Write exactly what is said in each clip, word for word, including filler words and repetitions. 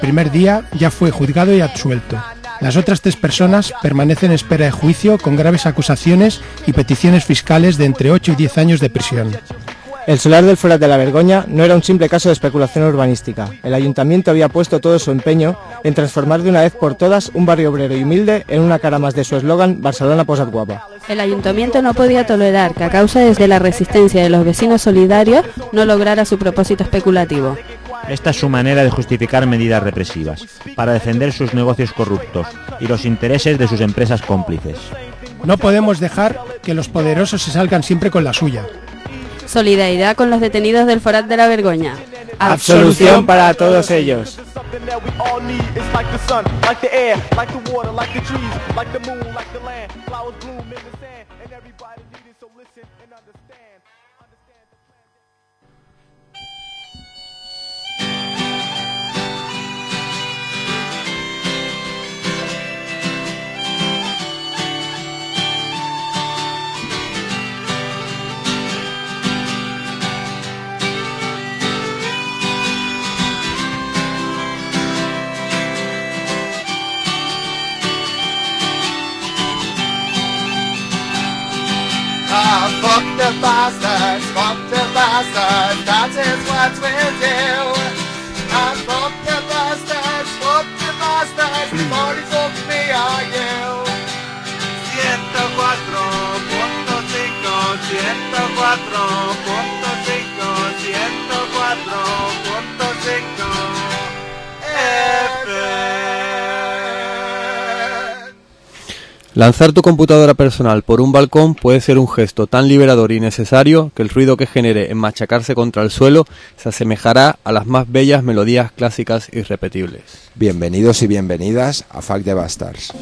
primer día ya fue juzgado y absuelto. Las otras tres personas permanecen en espera de juicio con graves acusaciones y peticiones fiscales de entre ocho y diez años de prisión. El solar del Forat de la Vergoña no era un simple caso de especulación urbanística. El ayuntamiento había puesto todo su empeño en transformar de una vez por todas un barrio obrero y humilde en una cara más de su eslogan Barcelona posat guapa. El ayuntamiento no podía tolerar que a causa de la resistencia de los vecinos solidarios no lograra su propósito especulativo. Esta es su manera de justificar medidas represivas, para defender sus negocios corruptos y los intereses de sus empresas cómplices. No podemos dejar que los poderosos se salgan siempre con la suya. Solidaridad con los detenidos del Forat de la Vergoña. Absolución para todos ellos. Ah, fuck the bastards, fuck the bastards, that is what we'll do. Ah, fuck the bastards, fuck the bastards, nobody fuck me or you. ciento cuatro punto cinco, ciento cuatro punto cinco, ciento cuatro punto cinco F M. Lanzar tu computadora personal por un balcón puede ser un gesto tan liberador y necesario que el ruido que genere en machacarse contra el suelo se asemejará a las más bellas melodías clásicas irrepetibles. Bienvenidos y bienvenidas a Fuck the Bastards.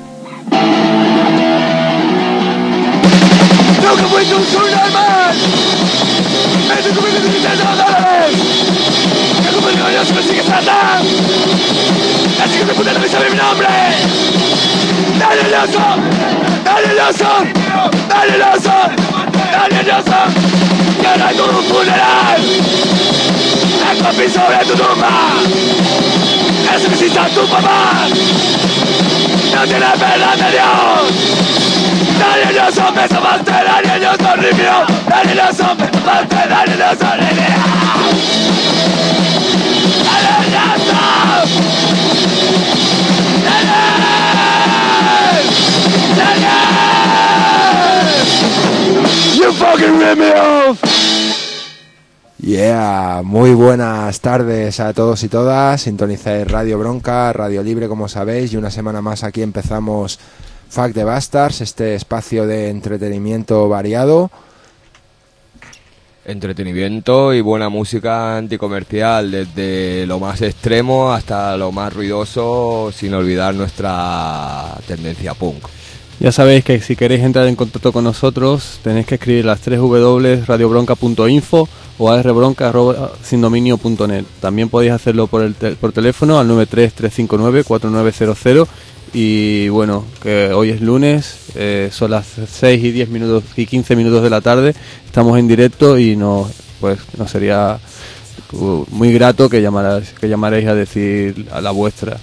¡Dale el oso! ¡Dale el oso! ¡Dale el oso! ¡Dale el oso! ¡Y ahora tu funeral! ¡Escupí sobre tu tumba! ¡Eso que exista tu papá! ¡No tiene perdón de Dios! ¡Dale el oso! ¡Me sopaste! ¡Dale el oso! ¡Ripio! ¡Dale el oso! ¡Me sopaste! ¡Dale el oso! ¡Ripio! ¡Dale el oso! ¡Dale! You fucking rip me off. Yeah, muy buenas tardes a todos y todas. Sintonizáis Radio Bronca, Radio Libre, como sabéis, y una semana más aquí empezamos Fuck the Bastards, este espacio de entretenimiento variado. Entretenimiento y buena música anticomercial, desde lo más extremo hasta lo más ruidoso, sin olvidar nuestra tendencia punk. Ya sabéis que si queréis entrar en contacto con nosotros tenéis que escribir las tres w w radio bronca punto info o a r bronca arroba sindominio punto net. También podéis hacerlo por el te- por teléfono al nueve tres tres cinco nueve cuatro nueve cero cero. Y bueno, que hoy es lunes, eh, son las seis y diez minutos y quince minutos de la tarde, estamos en directo y nos, pues, nos sería uh, muy grato que llamarais, que llamaréis a decir a la vuestra.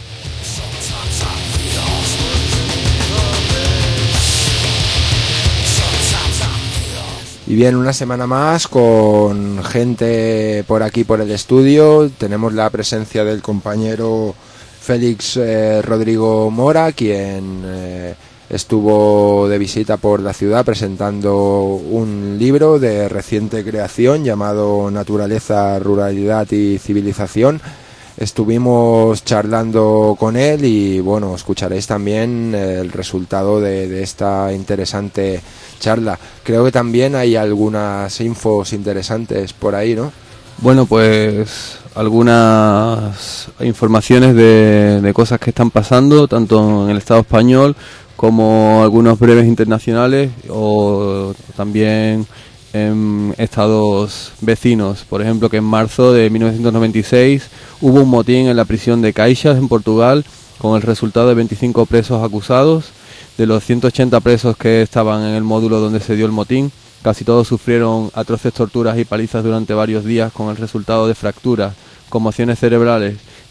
Y bien, una semana más con gente por aquí por el estudio. Tenemos la presencia del compañero Félix eh, Rodrigo Mora, quien eh, estuvo de visita por la ciudad presentando un libro de reciente creación llamado Naturaleza, Ruralidad y Civilización. Estuvimos charlando con él y bueno, escucharéis también el resultado de, de esta interesante charla. Creo que también hay algunas infos interesantes por ahí, ¿no? Bueno, pues algunas informaciones de, de cosas que están pasando tanto en el Estado español como algunos breves internacionales o también en estados vecinos. Por ejemplo, que en marzo de mil novecientos noventa y seis hubo un motín en la prisión de Caixas en Portugal con el resultado de veinticinco presos acusados. De los ciento ochenta presos que estaban en el módulo donde se dio el motín, casi todos sufrieron atroces torturas y palizas durante varios días con el resultado de fracturas, conmociones cerebrales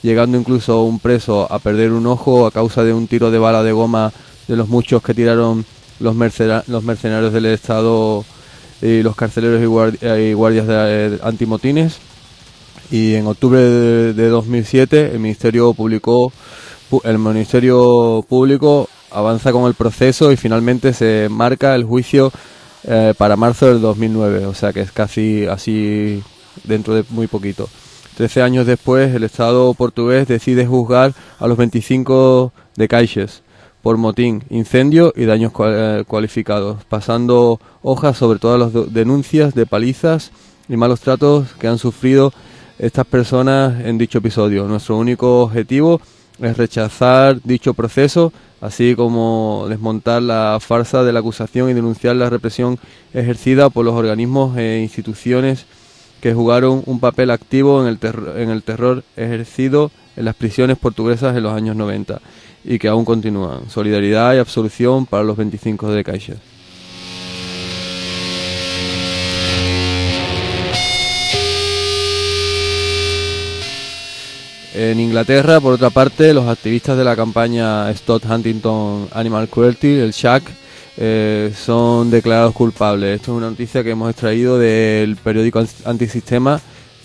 llegando incluso un preso a perder un ojo a causa de un tiro de bala de goma de los muchos que tiraron los, mercena- los mercenarios del Estado y los carceleros y, guardi- y guardias de, de antimotines. Y en octubre de, de dos mil siete el Ministerio publicó el Ministerio Público avanza con el proceso y finalmente se marca el juicio eh, para marzo del dos mil nueve, o sea que es casi así dentro de muy poquito. Trece años después, el Estado portugués decide juzgar a los veinticinco de Caixes por motín, incendio y daños cualificados, pasando hojas sobre todas las denuncias de palizas y malos tratos que han sufrido estas personas en dicho episodio. Nuestro único objetivo es rechazar dicho proceso, así como desmontar la farsa de la acusación y denunciar la represión ejercida por los organismos e instituciones que jugaron un papel activo en el, terror, en el terror ejercido en las prisiones portuguesas en los años noventa y que aún continúan. Solidaridad y absolución para los veinticinco de Caixes. En Inglaterra, por otra parte, los activistas de la campaña Stop Huntington Animal Cruelty, el S H A C, eh, son declarados culpables. Esto es una noticia que hemos extraído del periódico Antisistema,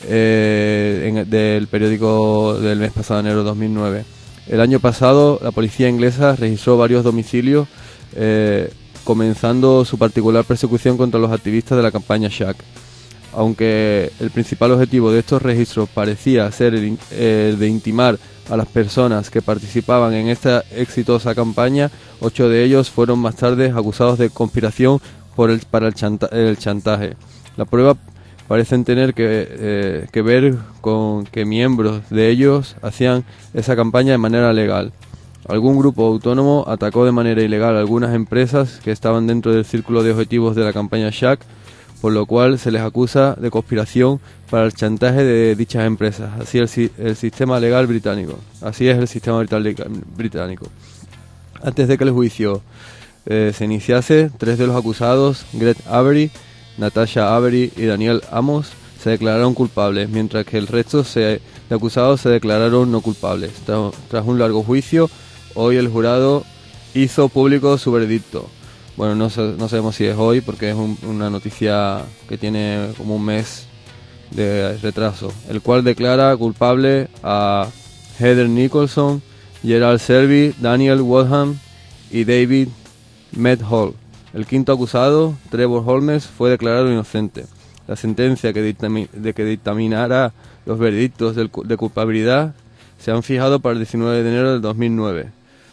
eh, en, del periódico del mes pasado, enero de dos mil nueve. El año pasado, la policía inglesa registró varios domicilios, eh, comenzando su particular persecución contra los activistas de la campaña S H A C. Aunque el principal objetivo de estos registros parecía ser el, el de intimar a las personas que participaban en esta exitosa campaña, ocho de ellos fueron más tarde acusados de conspiración por el, para el, chanta, el chantaje. La prueba parecen tener que, eh, que ver con que miembros de ellos hacían esa campaña de manera legal. Algún grupo autónomo atacó de manera ilegal a algunas empresas que estaban dentro del círculo de objetivos de la campaña S H A C, por lo cual se les acusa de conspiración para el chantaje de dichas empresas. Así el, el sistema legal británico. Así es el sistema británico. Antes de que el juicio eh, se iniciase, tres de los acusados, Greg Avery, Natasha Avery y Daniel Amos, se declararon culpables, mientras que el resto se, de acusados se declararon no culpables. Tras, tras un largo juicio, hoy el jurado hizo público su veredicto. Bueno, no, no sabemos si es hoy porque es un, una noticia que tiene como un mes de retraso, el cual declara culpable a Heather Nicholson, Gerald Selby, Daniel Wadham y David Medhall. El quinto acusado, Trevor Holmes, fue declarado inocente. La sentencia que, dictami, de que dictaminará los veredictos de, de culpabilidad se han fijado para el diecinueve de enero del dos mil nueve.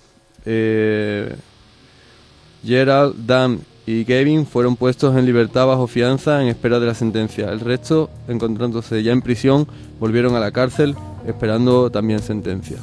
Eh... Gerald, Dan y Gavin fueron puestos en libertad bajo fianza en espera de la sentencia. El resto, encontrándose ya en prisión, volvieron a la cárcel esperando también sentencia.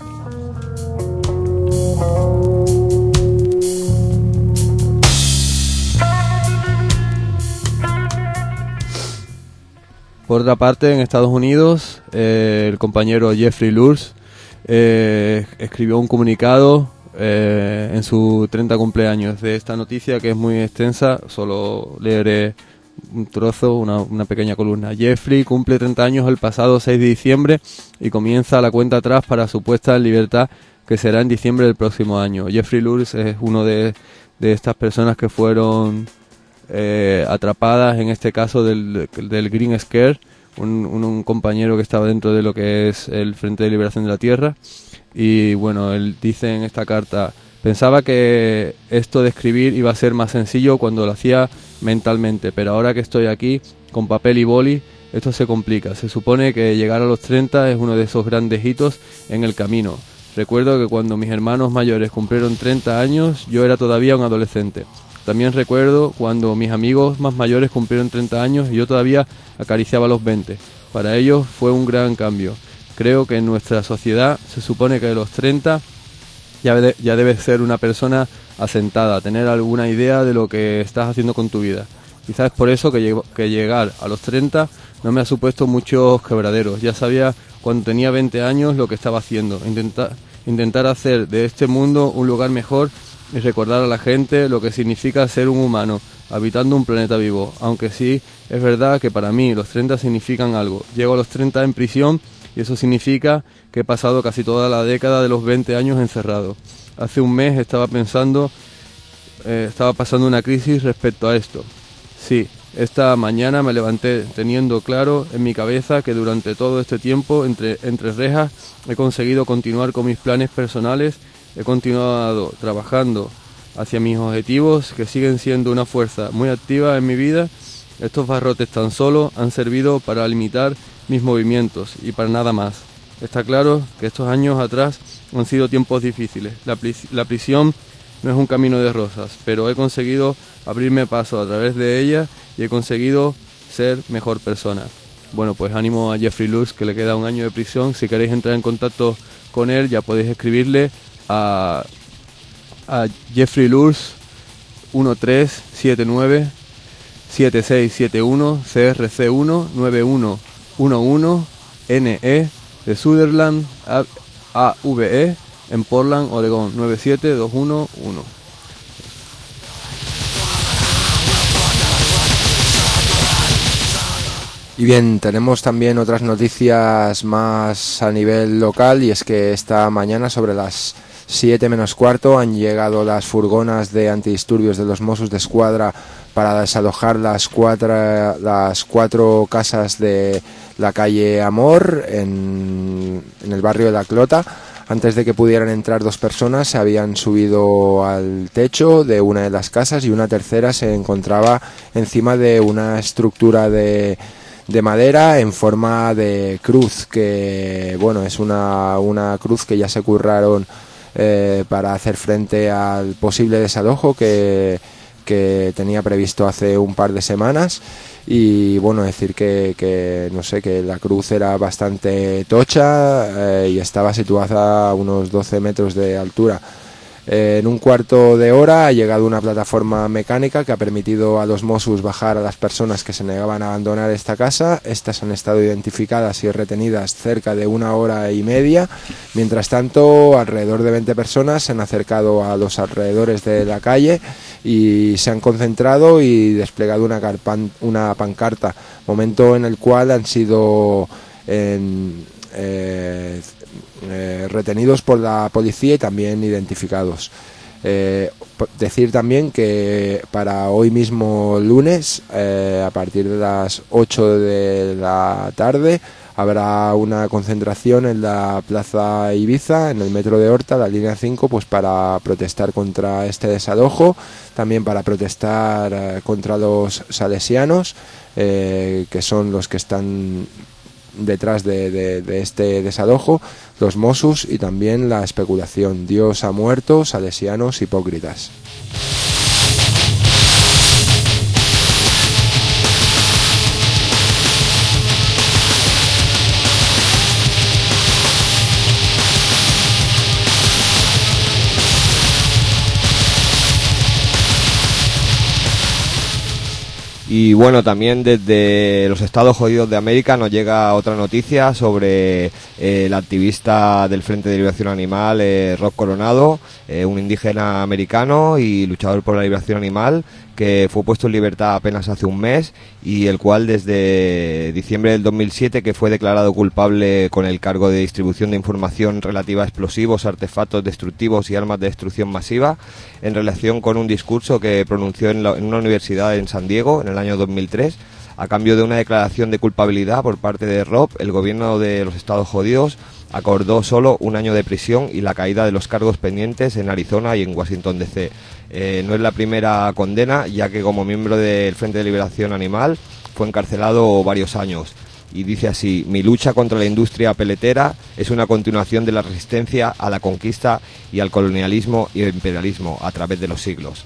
Por otra parte, en Estados Unidos, eh, el compañero Jeffrey Lurs eh, escribió un comunicado Eh, en su treinta cumpleaños. De esta noticia, que es muy extensa, solo leeré un trozo, una, una pequeña columna. Jeffrey cumple treinta años el pasado seis de diciembre y comienza la cuenta atrás para su puesta en libertad, que será en diciembre del próximo año. Jeffrey Lurs es uno de, de estas personas que fueron eh, atrapadas, en este caso del, del Green Scare, un, un, un compañero que estaba dentro de lo que es el Frente de Liberación de la Tierra. Y bueno, él dice en esta carta: pensaba que esto de escribir iba a ser más sencillo cuando lo hacía mentalmente, pero ahora que estoy aquí con papel y boli, esto se complica. Se supone que llegar a los treinta es uno de esos grandes hitos en el camino. Recuerdo que cuando mis hermanos mayores cumplieron treinta años, yo era todavía un adolescente. También recuerdo cuando mis amigos más mayores cumplieron treinta años y yo todavía acariciaba los veinte. Para ellos fue un gran cambio. Creo que en nuestra sociedad se supone que a los treinta ya, de, ya debes ser una persona asentada, tener alguna idea de lo que estás haciendo con tu vida. Quizás es por eso que, lleg- que llegar a los treinta no me ha supuesto muchos quebraderos. Ya sabía cuando tenía veinte años lo que estaba haciendo. Intentar, intentar hacer de este mundo un lugar mejor y recordar a la gente lo que significa ser un humano, habitando un planeta vivo. Aunque sí, es verdad que para mí los treinta significan algo. Llego a los treinta en prisión y eso significa que he pasado casi toda la década de los veinte años encerrado. Hace un mes estaba pensando, eh, estaba pasando una crisis respecto a esto. Sí, esta mañana me levanté teniendo claro en mi cabeza que durante todo este tiempo, entre, entre rejas, he conseguido continuar con mis planes personales, he continuado trabajando hacia mis objetivos, que siguen siendo una fuerza muy activa en mi vida. Estos barrotes tan solo han servido para limitar mis movimientos y para nada más. Está claro que estos años atrás han sido tiempos difíciles. La, la prisión no es un camino de rosas, pero he conseguido abrirme paso a través de ella y he conseguido ser mejor persona. Bueno, pues ánimo a Jeffrey Lurs, que le queda un año de prisión. Si queréis entrar en contacto con él, ya podéis escribirle a, a Jeffrey Lurs uno tres siete nueve siete seis siete uno C R C uno nueve uno uno uno N E de Sutherland A V E en Portland, Oregón nueve siete dos uno uno. Y bien, tenemos también otras noticias más a nivel local, y es que esta mañana sobre las siete menos cuarto han llegado las furgonas de antidisturbios de los Mossos d'Esquadra para desalojar las cuatro, las cuatro casas de la calle Amor en, en el barrio de La Clota. Antes de que pudieran entrar dos personas, se habían subido al techo de una de las casas y una tercera se encontraba encima de una estructura de de madera en forma de cruz, que bueno, es una, una cruz que ya se curraron eh, para hacer frente al posible desalojo que, que tenía previsto hace un par de semanas. Y bueno, decir que, que no sé, que la cruz era bastante tocha eh, y estaba situada a unos doce metros de altura. Eh, en un cuarto de hora ha llegado una plataforma mecánica que ha permitido a los Mossos bajar a las personas que se negaban a abandonar esta casa. Estas han estado identificadas y retenidas cerca de una hora y media. Mientras tanto, alrededor de veinte personas se han acercado a los alrededores de la calle y se han concentrado y desplegado una, carpan, una pancarta, momento en el cual han sido en, eh, Eh, retenidos por la policía y también identificados. Eh, decir también que para hoy mismo lunes, eh, a partir de las ocho de la tarde, habrá una concentración en la Plaza Ibiza, en el metro de Horta, la línea cinco, pues para protestar contra este desalojo, también para protestar eh, contra los salesianos, eh, que son los que están detrás de, de, de este desalojo, los Mossos y también la especulación. Dios ha muerto, salesianos hipócritas. Y bueno, también desde los Estados Jodidos de América nos llega otra noticia sobre eh, el activista del Frente de Liberación Animal, eh, Rob Coronado, eh, un indígena americano y luchador por la liberación animal, que fue puesto en libertad apenas hace un mes y el cual desde diciembre del dos mil siete que fue declarado culpable con el cargo de distribución de información relativa a explosivos, artefactos destructivos y armas de destrucción masiva en relación con un discurso que pronunció en, la, en una universidad en San Diego en el año dos mil tres. A cambio de una declaración de culpabilidad por parte de Rob, el gobierno de los Estados Jodidos acordó solo un año de prisión y la caída de los cargos pendientes en Arizona y en Washington D C. Eh, no es la primera condena, ya que como miembro del Frente de Liberación Animal fue encarcelado varios años. Y dice así: mi lucha contra la industria peletera es una continuación de la resistencia a la conquista y al colonialismo y el imperialismo a través de los siglos.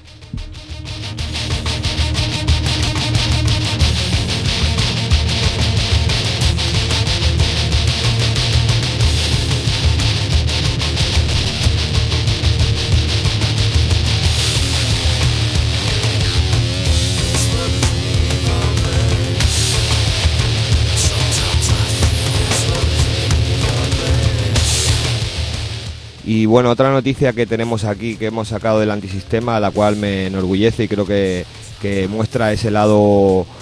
Y bueno, otra noticia que tenemos aquí, que hemos sacado del antisistema, la cual me enorgullece y creo que, que muestra ese lado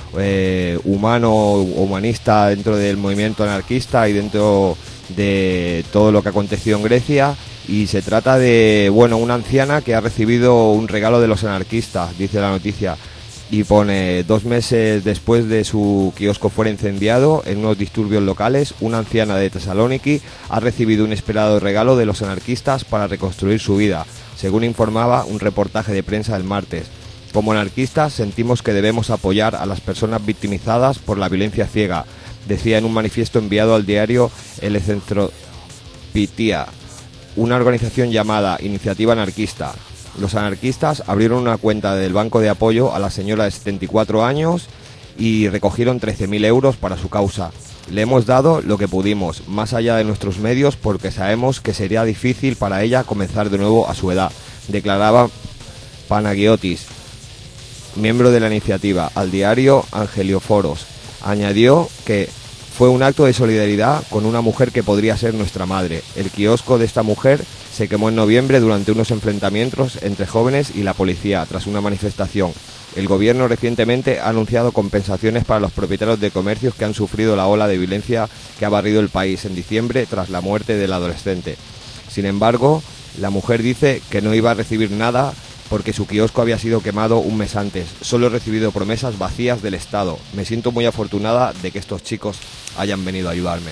eh, humano o humanista dentro del movimiento anarquista y dentro de todo lo que ha acontecido en Grecia. Y se trata de, bueno, una anciana que ha recibido un regalo de los anarquistas, dice la noticia, y pone: dos meses después de su kiosco fuera incendiado en unos disturbios locales, una anciana de Tesalóniki ha recibido un esperado regalo de los anarquistas para reconstruir su vida, según informaba un reportaje de prensa del martes. Como anarquistas sentimos que debemos apoyar a las personas victimizadas por la violencia ciega, decía en un manifiesto enviado al diario El Centropitia, una organización llamada Iniciativa Anarquista. Los anarquistas abrieron una cuenta del banco de apoyo a la señora de setenta y cuatro años y recogieron trece mil euros para su causa. Le hemos dado lo que pudimos, más allá de nuestros medios, porque sabemos que sería difícil para ella comenzar de nuevo a su edad, declaraba Panagiotis, miembro de la iniciativa, al diario Angelioforos. Añadió que fue un acto de solidaridad con una mujer que podría ser nuestra madre. El kiosco de esta mujer se quemó en noviembre durante unos enfrentamientos entre jóvenes y la policía tras una manifestación. El gobierno recientemente ha anunciado compensaciones para los propietarios de comercios que han sufrido la ola de violencia que ha barrido el país en diciembre tras la muerte del adolescente. Sin embargo, la mujer dice que no iba a recibir nada porque su kiosco había sido quemado un mes antes. Solo he recibido promesas vacías del Estado. Me siento muy afortunada de que estos chicos hayan venido a ayudarme.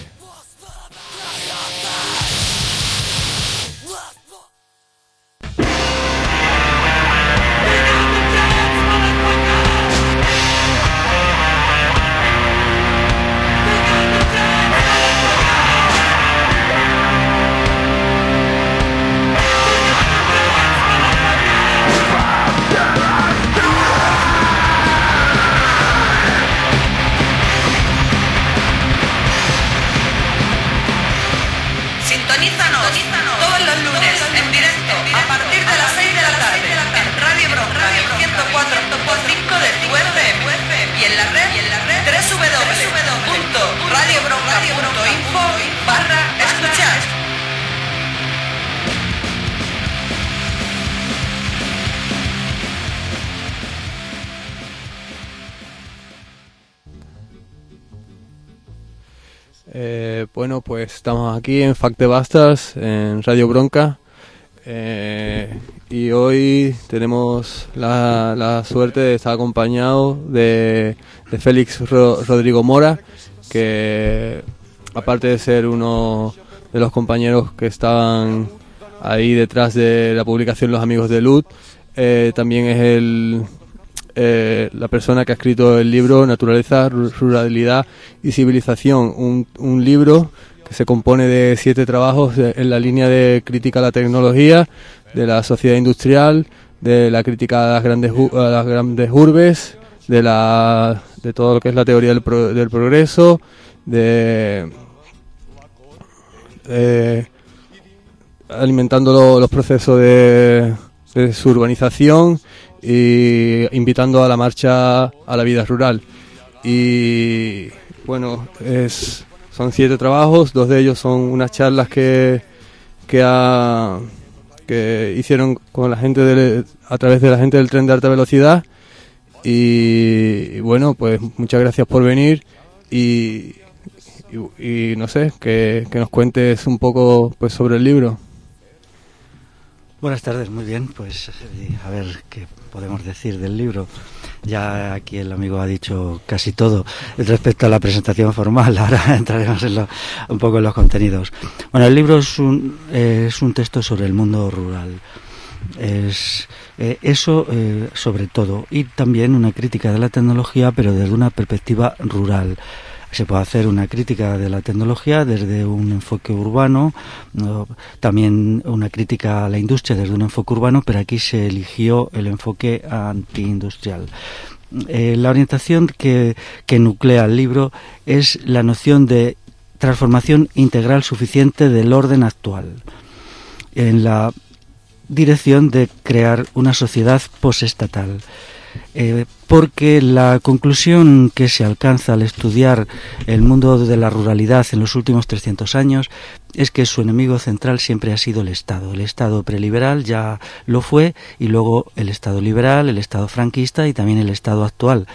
Eh, bueno, pues estamos aquí en Fact the Bastards, en Radio Bronca, eh, y hoy tenemos la, la suerte de estar acompañado de, de Félix Ro, Rodrigo Mora, que aparte de ser uno de los compañeros que estaban ahí detrás de la publicación Los Amigos de Lud, eh, también es el... Eh, la persona que ha escrito el libro Naturaleza, Ruralidad y Civilización, un, un libro que se compone de siete trabajos de, en la línea de crítica a la tecnología, de la sociedad industrial, de la crítica a las grandes, a las grandes urbes, de, la, de todo lo que es la teoría del, pro, del progreso, de eh, alimentando lo, los procesos de, de su urbanización y invitando a la marcha a la vida rural. Y bueno, es, son siete trabajos, dos de ellos son unas charlas que que, ha, que hicieron con la gente de, a través de la gente del tren de alta velocidad. Y, y bueno, pues muchas gracias por venir y, y, y no sé, que, que nos cuentes un poco pues sobre el libro. Buenas tardes, muy bien, pues a ver qué podemos decir del libro. Ya aquí el amigo ha dicho casi todo respecto a la presentación formal, ahora entraremos en lo, un poco en los contenidos. Bueno, el libro es un, eh, es un texto sobre el mundo rural, es eh, eso eh, sobre todo, y también una crítica de la tecnología, pero desde una perspectiva rural. Se puede hacer una crítica de la tecnología desde un enfoque urbano, ¿no? También una crítica a la industria desde un enfoque urbano, pero aquí se eligió el enfoque antiindustrial. Eh, la orientación que, que nuclea el libro es la noción de transformación integral suficiente del orden actual, en la dirección de crear una sociedad posestatal. Eh, porque la conclusión que se alcanza al estudiar el mundo de la ruralidad en los últimos trescientos años es que su enemigo central siempre ha sido el Estado. El Estado preliberal ya lo fue, y luego el Estado liberal, el Estado franquista y también el Estado actual.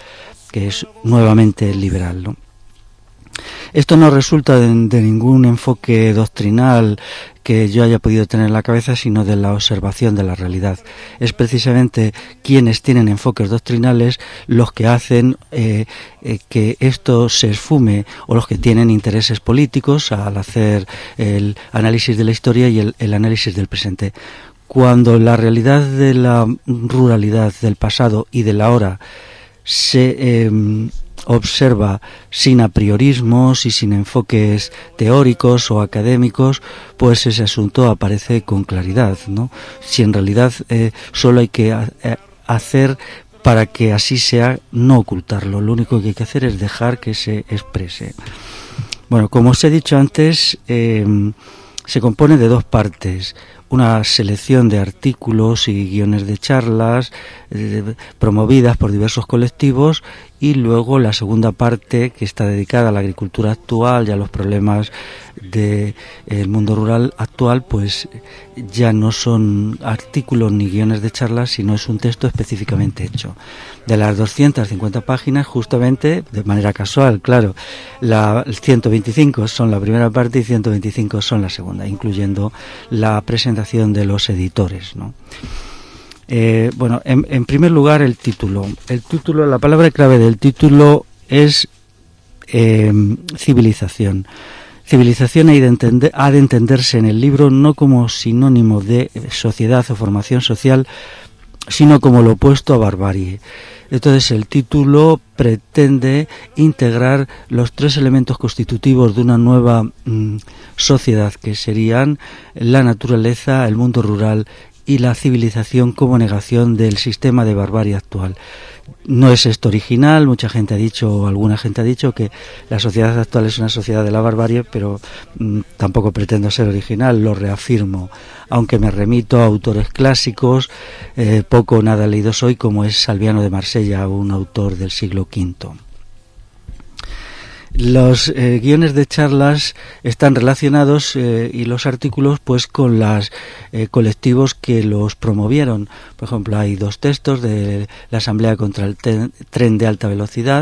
que es nuevamente liberal, ¿no? Esto no resulta de, de ningún enfoque doctrinal que yo haya podido tener en la cabeza, sino de la observación de la realidad. Es precisamente quienes tienen enfoques doctrinales los que hacen eh, eh, que esto se esfume, o los que tienen intereses políticos al hacer el análisis de la historia y el, el análisis del presente. Cuando la realidad de la ruralidad del pasado y de la hora se eh, observa sin apriorismos y sin enfoques teóricos o académicos, pues ese asunto aparece con claridad, ¿no? Si en realidad eh, solo hay que ha, eh, hacer para que así sea, no ocultarlo. Lo único que hay que hacer es dejar que se exprese. Bueno, como os he dicho antes, eh, se compone de dos partes. Una selección de artículos y guiones de charlas eh, promovidas por diversos colectivos, y luego la segunda parte, que está dedicada a la agricultura actual y a los problemas del mundo rural actual, pues ya no son artículos ni guiones de charlas, sino es un texto específicamente hecho. De las doscientas cincuenta páginas, justamente, de manera casual, claro, la ciento veinticinco son la primera parte y ciento veinticinco son la segunda, incluyendo la presentación de los editores, ¿no? Eh, bueno, en, en primer lugar, el título. El título, la palabra clave del título es eh, civilización. Civilización ha de, entender, ha de entenderse en el libro no como sinónimo de sociedad o formación social, sino como lo opuesto a barbarie. Entonces el título pretende integrar los tres elementos constitutivos de una nueva mmm, sociedad, que serían la naturaleza, el mundo rural y la civilización, como negación del sistema de barbarie actual. No es esto original, mucha gente ha dicho, o alguna gente ha dicho, que la sociedad actual es una sociedad de la barbarie, pero mmm, tampoco pretendo ser original, lo reafirmo, aunque me remito a autores clásicos, eh, poco o nada leídos hoy, como es Salviano de Marsella, un autor del siglo quinto. Los eh, guiones de charlas están relacionados eh, y los artículos pues con los eh, colectivos que los promovieron. Por ejemplo, hay dos textos de la Asamblea contra el ten, tren de alta velocidad.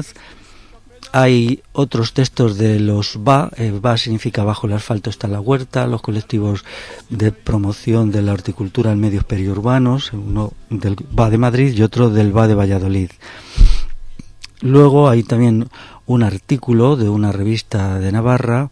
Hay otros textos de los V A. Eh, V A significa Bajo el asfalto está la huerta, los colectivos de promoción de la horticultura en medios periurbanos, uno del V A de Madrid y otro del V A de Valladolid. Luego hay también un artículo de una revista de Navarra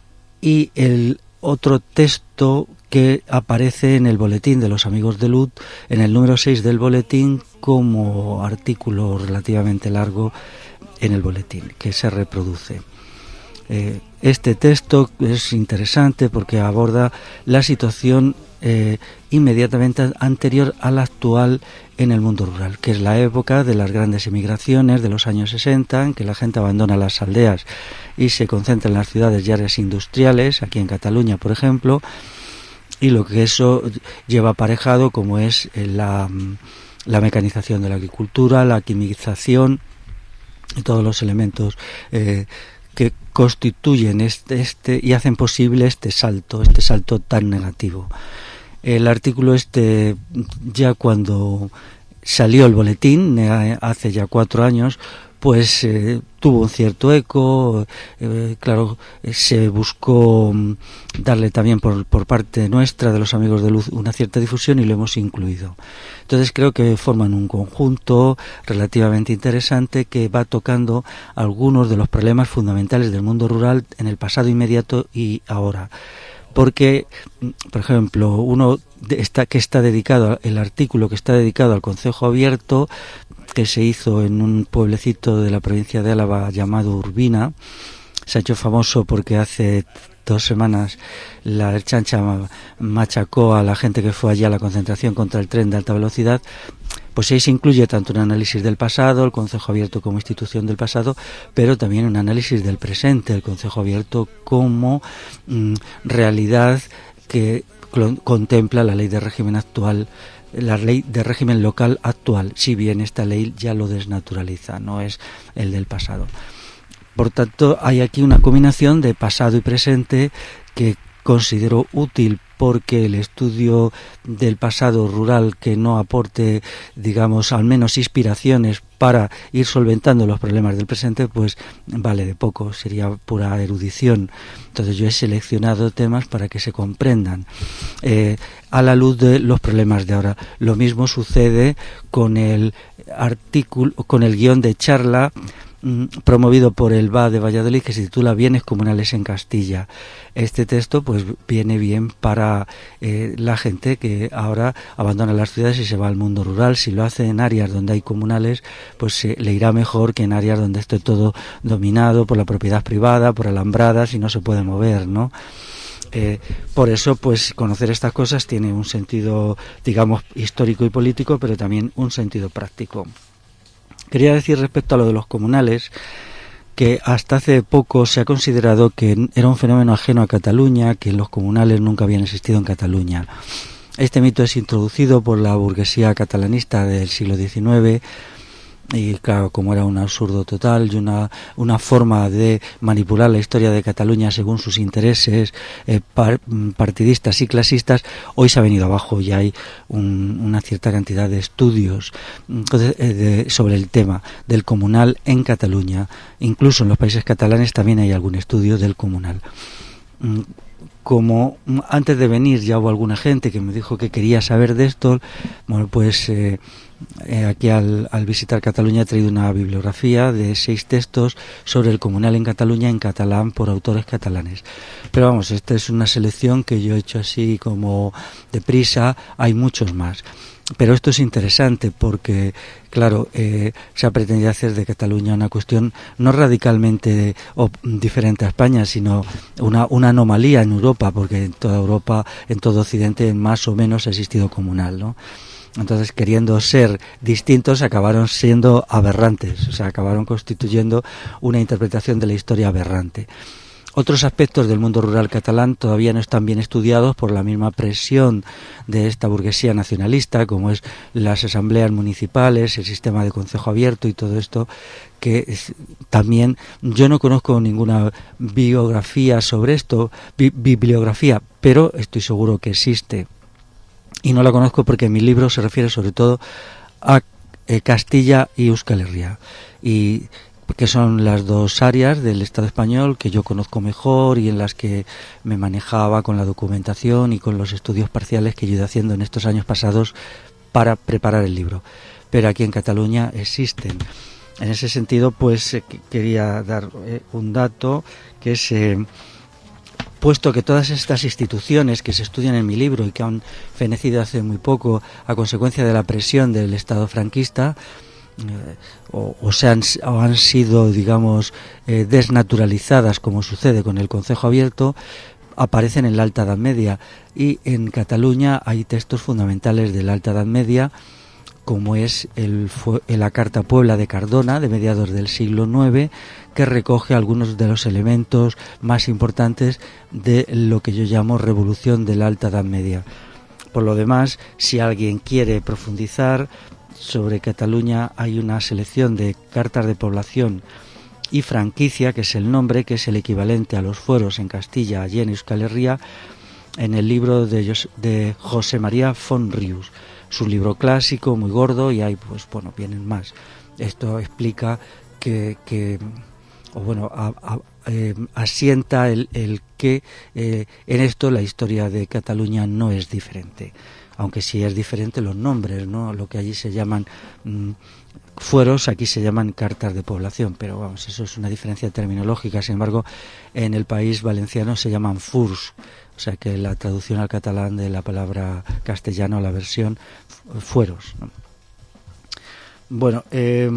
y el otro texto que aparece en el boletín de los Amigos de Luz, en el número seis del boletín, como artículo relativamente largo en el boletín, que se reproduce. Eh, este texto es interesante porque aborda la situación eh, inmediatamente anterior a la actual en el mundo rural, que es la época de las grandes emigraciones de los años sesenta, en que la gente abandona las aldeas y se concentra en las ciudades y áreas industriales, aquí en Cataluña, por ejemplo, y lo que eso lleva aparejado, como es la, la mecanización de la agricultura, la quimización y todos los elementos eh, que constituyen este, este y hacen posible este salto, este salto tan negativo. El artículo este, ya cuando salió el boletín, eh, hace ya cuatro años, pues eh, tuvo un cierto eco, eh, claro, eh, se buscó darle también por, por parte nuestra, de los Amigos de Luz, una cierta difusión, y lo hemos incluido. Entonces creo que forman un conjunto relativamente interesante que va tocando algunos de los problemas fundamentales del mundo rural en el pasado inmediato y ahora. Porque, por ejemplo, uno de esta, que está dedicado, el artículo que está dedicado al concejo abierto, que se hizo en un pueblecito de la provincia de Álava llamado Urbina, se ha hecho famoso porque hace dos semanas la Ertzaintza machacó a la gente que fue allí a la concentración contra el tren de alta velocidad. Pues ahí se incluye tanto un análisis del pasado, el concejo abierto como institución del pasado, pero también un análisis del presente, el concejo abierto como mm, realidad que contempla la ley de régimen actual, la ley de régimen local actual, si bien esta ley ya lo desnaturaliza, no es el del pasado. Por tanto, hay aquí una combinación de pasado y presente que considero útil porque el estudio del pasado rural que no aporte, digamos, al menos inspiraciones para ir solventando los problemas del presente, pues vale de poco, sería pura erudición. Entonces yo he seleccionado temas para que se comprendan eh, a la luz de los problemas de ahora. Lo mismo sucede con el artículo, con el guión de charla promovido por el B A de Valladolid, que se titula Bienes comunales en Castilla. Este texto pues viene bien para eh, la gente que ahora abandona las ciudades y se va al mundo rural. Si lo hace en áreas donde hay comunales, pues eh, le irá mejor que en áreas donde esté todo dominado por la propiedad privada, por alambradas y no se puede mover, ¿no? Eh, por eso, pues conocer estas cosas tiene un sentido, digamos, histórico y político, pero también un sentido práctico. Quería decir respecto a lo de los comunales que hasta hace poco se ha considerado que era un fenómeno ajeno a Cataluña, que los comunales nunca habían existido en Cataluña. Este mito es introducido por la burguesía catalanista del siglo diecinueve y claro, como era un absurdo total y una, una forma de manipular la historia de Cataluña según sus intereses eh, par, partidistas y clasistas, hoy se ha venido abajo y hay un, una cierta cantidad de estudios entonces, eh, de, sobre el tema del comunal en Cataluña. Incluso en los países catalanes también hay algún estudio del comunal. Como antes de venir ya hubo alguna gente que me dijo que quería saber de esto, bueno, pues eh, eh, aquí al, al visitar Cataluña he traído una bibliografía de seis textos sobre el comunal en Cataluña en catalán por autores catalanes. Pero vamos, esta es una selección que yo he hecho así como deprisa, hay muchos más. Pero esto es interesante porque, claro, eh, se ha pretendido hacer de Cataluña una cuestión no radicalmente o, diferente a España, sino una, una anomalía en Europa, porque en toda Europa, en todo Occidente, más o menos ha existido comunal, ¿no? Entonces, queriendo ser distintos, acabaron siendo aberrantes, o sea, acabaron constituyendo una interpretación de la historia aberrante. Otros aspectos del mundo rural catalán todavía no están bien estudiados por la misma presión de esta burguesía nacionalista, como es las asambleas municipales, el sistema de concejo abierto y todo esto, que es, también yo no conozco ninguna biografía sobre esto, bi- bibliografía, pero estoy seguro que existe. Y no la conozco porque mi libro se refiere sobre todo a eh, Castilla y Euskal Herria. Y que son las dos áreas del Estado español que yo conozco mejor y en las que me manejaba con la documentación y con los estudios parciales que yo he ido haciendo en estos años pasados para preparar el libro. Pero aquí en Cataluña existen. En ese sentido, pues eh, quería dar eh, un dato que es, eh, puesto que todas estas instituciones que se estudian en mi libro y que han fenecido hace muy poco a consecuencia de la presión del Estado franquista, Eh, o, o, se han, o han sido, digamos, eh, desnaturalizadas, como sucede con el Concejo Abierto, aparecen en la Alta Edad Media. Y en Cataluña hay textos fundamentales de la Alta Edad Media, como es el, la Carta Puebla de Cardona, de mediados del siglo nueve, que recoge algunos de los elementos más importantes de lo que yo llamo revolución de la Alta Edad Media. Por lo demás, si alguien quiere profundizar sobre Cataluña, hay una selección de cartas de población y franquicia, que es el nombre, que es el equivalente a los fueros en Castilla, allí en Euskal Herria, en el libro de, Jos- de José María Font Rius. Es un libro clásico, muy gordo, y hay, pues bueno, vienen más. Esto explica que, que o bueno, a, a, eh, asienta el, el que eh, en esto la historia de Cataluña no es diferente. Aunque sí es diferente los nombres, ¿no? Lo que allí se llaman mmm, fueros, aquí se llaman cartas de población, pero vamos, eso es una diferencia terminológica. Sin embargo, en el país valenciano se llaman furs, o sea que la traducción al catalán de la palabra castellano, la versión, fueros, ¿no? Bueno, eh,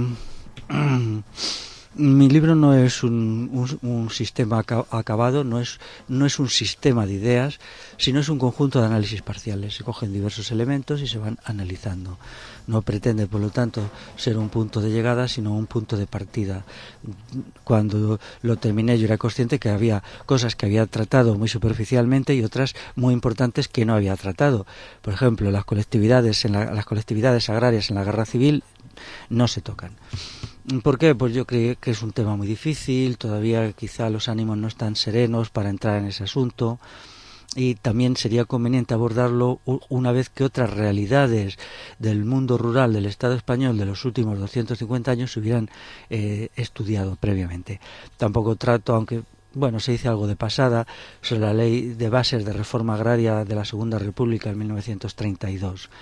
mi libro no es un, un, un sistema acabado, no es, no es un sistema de ideas, sino es un conjunto de análisis parciales. Se cogen diversos elementos y se van analizando. No pretende, por lo tanto, ser un punto de llegada, sino un punto de partida. Cuando lo terminé, yo era consciente que había cosas que había tratado muy superficialmente y otras muy importantes que no había tratado. Por ejemplo, las colectividades, en la, las colectividades agrarias en la guerra civil no se tocan. ¿Por qué? Pues yo creo que es un tema muy difícil, todavía quizá los ánimos no están serenos para entrar en ese asunto. y también sería conveniente abordarlo una vez que otras realidades del mundo rural del Estado español de los últimos doscientos cincuenta años se hubieran eh, estudiado previamente. Tampoco trato, aunque bueno, se dice algo de pasada, sobre la ley de bases de reforma agraria de la Segunda República en mil novecientos treinta y dos.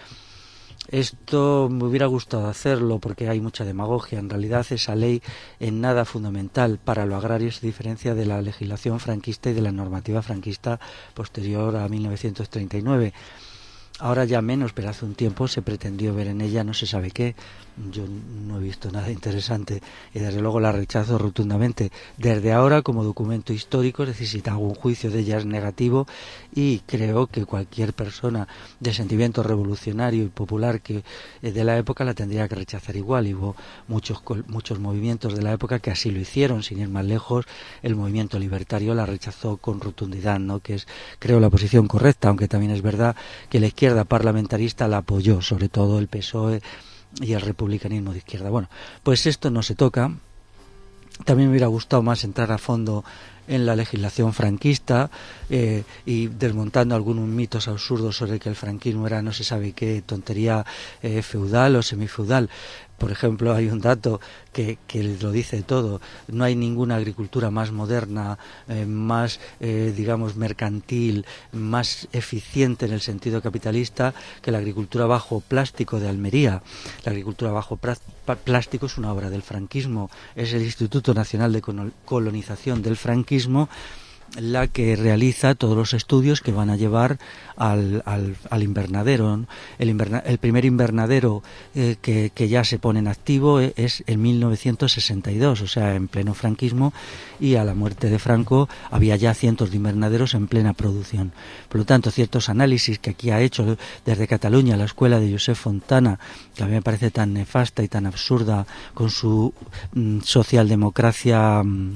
Esto me hubiera gustado hacerlo porque hay mucha demagogia. En realidad esa ley en nada fundamental para lo agrario se diferencia de la legislación franquista y de la normativa franquista posterior a mil novecientos treinta y nueve. Ahora ya menos, pero hace un tiempo se pretendió ver en ella no se sabe qué. Yo no he visto nada interesante y desde luego la rechazo rotundamente. Desde ahora como documento histórico, es decir, si algún juicio de ella es negativo, y creo que cualquier persona de sentimiento revolucionario y popular que eh, de la época la tendría que rechazar igual. Y hubo muchos, muchos movimientos de la época que así lo hicieron, sin ir más lejos. El movimiento libertario la rechazó con rotundidad, ¿no? Que es, creo, la posición correcta, aunque también es verdad que la izquierda parlamentarista la apoyó, sobre todo el P S O E y el republicanismo de izquierda. Bueno, pues esto no se toca. También me hubiera gustado más entrar a fondo en la legislación franquista eh, y desmontando algunos mitos absurdos sobre que el franquismo era no se sabe qué tontería eh, feudal o semifeudal. Por ejemplo, hay un dato que, que lo dice todo. No hay ninguna agricultura más moderna, eh, más, eh, digamos, mercantil, más eficiente en el sentido capitalista que la agricultura bajo plástico de Almería. La agricultura bajo plástico es una obra del franquismo. Es el Instituto Nacional de Colonización del Franquismo la que realiza todos los estudios que van a llevar al, al, al invernadero. El, inverna, el primer invernadero eh, que, que ya se pone en activo es en mil novecientos sesenta y dos, o sea, en pleno franquismo, y a la muerte de Franco había ya cientos de invernaderos en plena producción. Por lo tanto, ciertos análisis que aquí ha hecho desde Cataluña la escuela de Josep Fontana, que a mí me parece tan nefasta y tan absurda con su mm, socialdemocracia mm,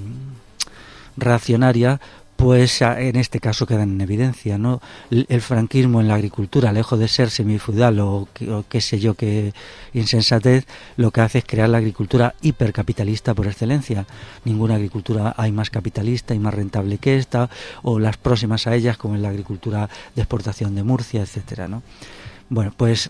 reaccionaria, pues en este caso quedan en evidencia, ¿no? El franquismo en la agricultura, lejos de ser semifeudal o, o qué sé yo qué insensatez, lo que hace es crear la agricultura hipercapitalista por excelencia. Ninguna agricultura hay más capitalista y más rentable que esta, o las próximas a ellas, como en la agricultura de exportación de Murcia, etcétera, ¿no? Bueno, pues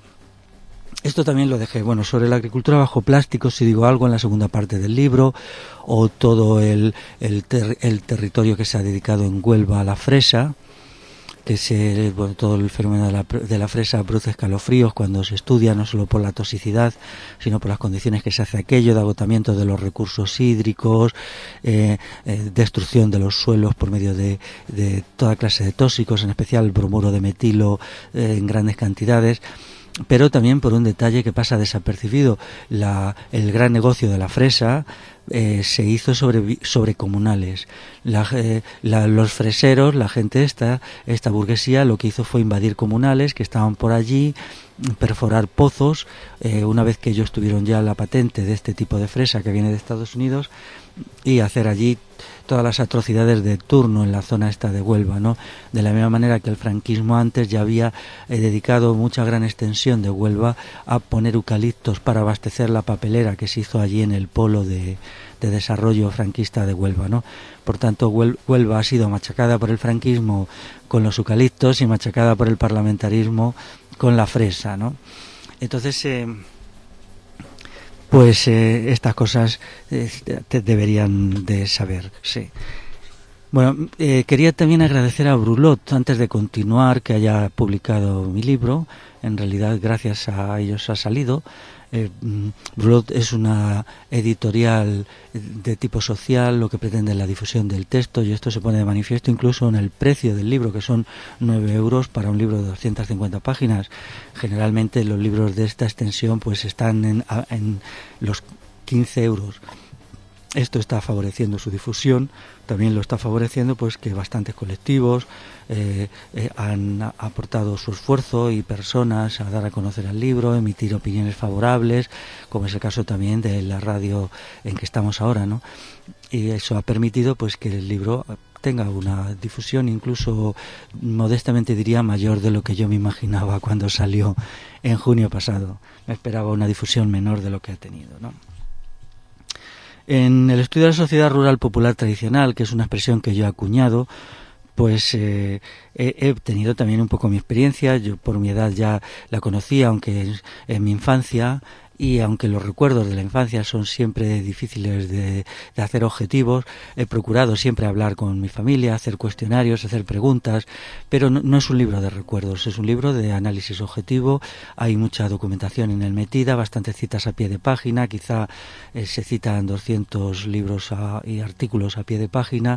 esto también lo dejé. Bueno, sobre la agricultura bajo plástico, si digo algo en la segunda parte del libro, o todo el, el, ter, el territorio que se ha dedicado en Huelva a la fresa, que se, bueno, todo el fenómeno de la, de la fresa produce escalofríos cuando se estudia, no solo por la toxicidad, sino por las condiciones que se hace aquello, de agotamiento de los recursos hídricos, eh, eh, destrucción de los suelos por medio de, de toda clase de tóxicos, en especial el bromuro de metilo eh, en grandes cantidades. Pero también por un detalle que pasa desapercibido. La, el gran negocio de la fresa eh, se hizo sobre, sobre comunales. La, eh, la, los freseros, la gente esta, esta burguesía, lo que hizo fue invadir comunales que estaban por allí, perforar pozos. Eh, una vez que ellos tuvieron ya la patente de este tipo de fresa que viene de Estados Unidos, y hacer allí todas las atrocidades de turno en la zona esta de Huelva, ¿no? De la misma manera que el franquismo antes ya había eh, dedicado mucha gran extensión de Huelva a poner eucaliptos para abastecer la papelera que se hizo allí en el polo de, de desarrollo franquista de Huelva, ¿no? Por tanto, Huelva ha sido machacada por el franquismo con los eucaliptos y machacada por el parlamentarismo con la fresa, ¿no? Entonces, eh, pues eh, estas cosas eh, te deberían de saber, sí. Bueno, eh, quería también agradecer a Brulot, antes de continuar, que haya publicado mi libro. En realidad, gracias a ellos ha salido. Eh, Brulot es una editorial de tipo social, lo que pretende es la difusión del texto, y esto se pone de manifiesto incluso en el precio del libro, que son nueve euros para un libro de doscientas cincuenta páginas. Generalmente los libros de esta extensión pues están en, en los quince euros. Esto está favoreciendo su difusión, también lo está favoreciendo pues que bastantes colectivos eh, eh, han aportado su esfuerzo y personas a dar a conocer el libro, emitir opiniones favorables, como es el caso también de la radio en que estamos ahora, ¿no? Y eso ha permitido pues que el libro tenga una difusión, incluso modestamente diría mayor de lo que yo me imaginaba cuando salió en junio pasado. Me esperaba una difusión menor de lo que ha tenido, ¿no? En el estudio de la sociedad rural popular tradicional, que es una expresión que yo he acuñado, pues eh, he, he tenido también un poco mi experiencia. Yo por mi edad ya la conocía, aunque en, en mi infancia, y aunque los recuerdos de la infancia son siempre difíciles de, de hacer objetivos, he procurado siempre hablar con mi familia, hacer cuestionarios, hacer preguntas, pero no, no es un libro de recuerdos, es un libro de análisis objetivo. Hay mucha documentación en él metida, bastantes citas a pie de página, quizá eh, se citan doscientos libros a, y artículos a pie de página,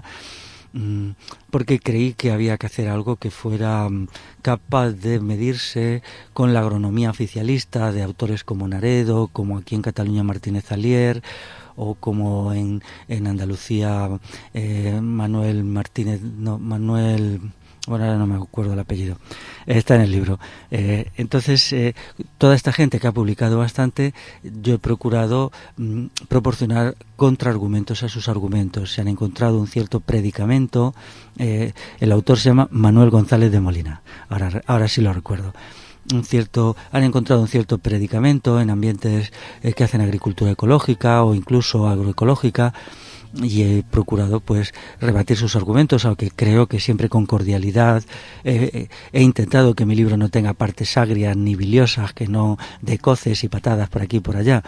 porque creí que había que hacer algo que fuera capaz de medirse con la agronomía oficialista de autores como Naredo, como aquí en Cataluña Martínez Alier, o como en, en Andalucía eh, Manuel Martínez, no, Manuel... Bueno, ahora no me acuerdo el apellido, está en el libro. Eh, entonces, eh, toda esta gente que ha publicado bastante, yo he procurado mm, proporcionar contraargumentos a sus argumentos. Se han encontrado un cierto predicamento. Eh, el autor se llama Manuel González de Molina, ahora, ahora sí lo recuerdo. Un cierto, han encontrado un cierto predicamento en ambientes eh, que hacen agricultura ecológica o incluso agroecológica, y he procurado pues rebatir sus argumentos, aunque creo que siempre con cordialidad. Eh, he intentado que mi libro no tenga partes agrias ni biliosas, que no de coces y patadas por aquí y por allá,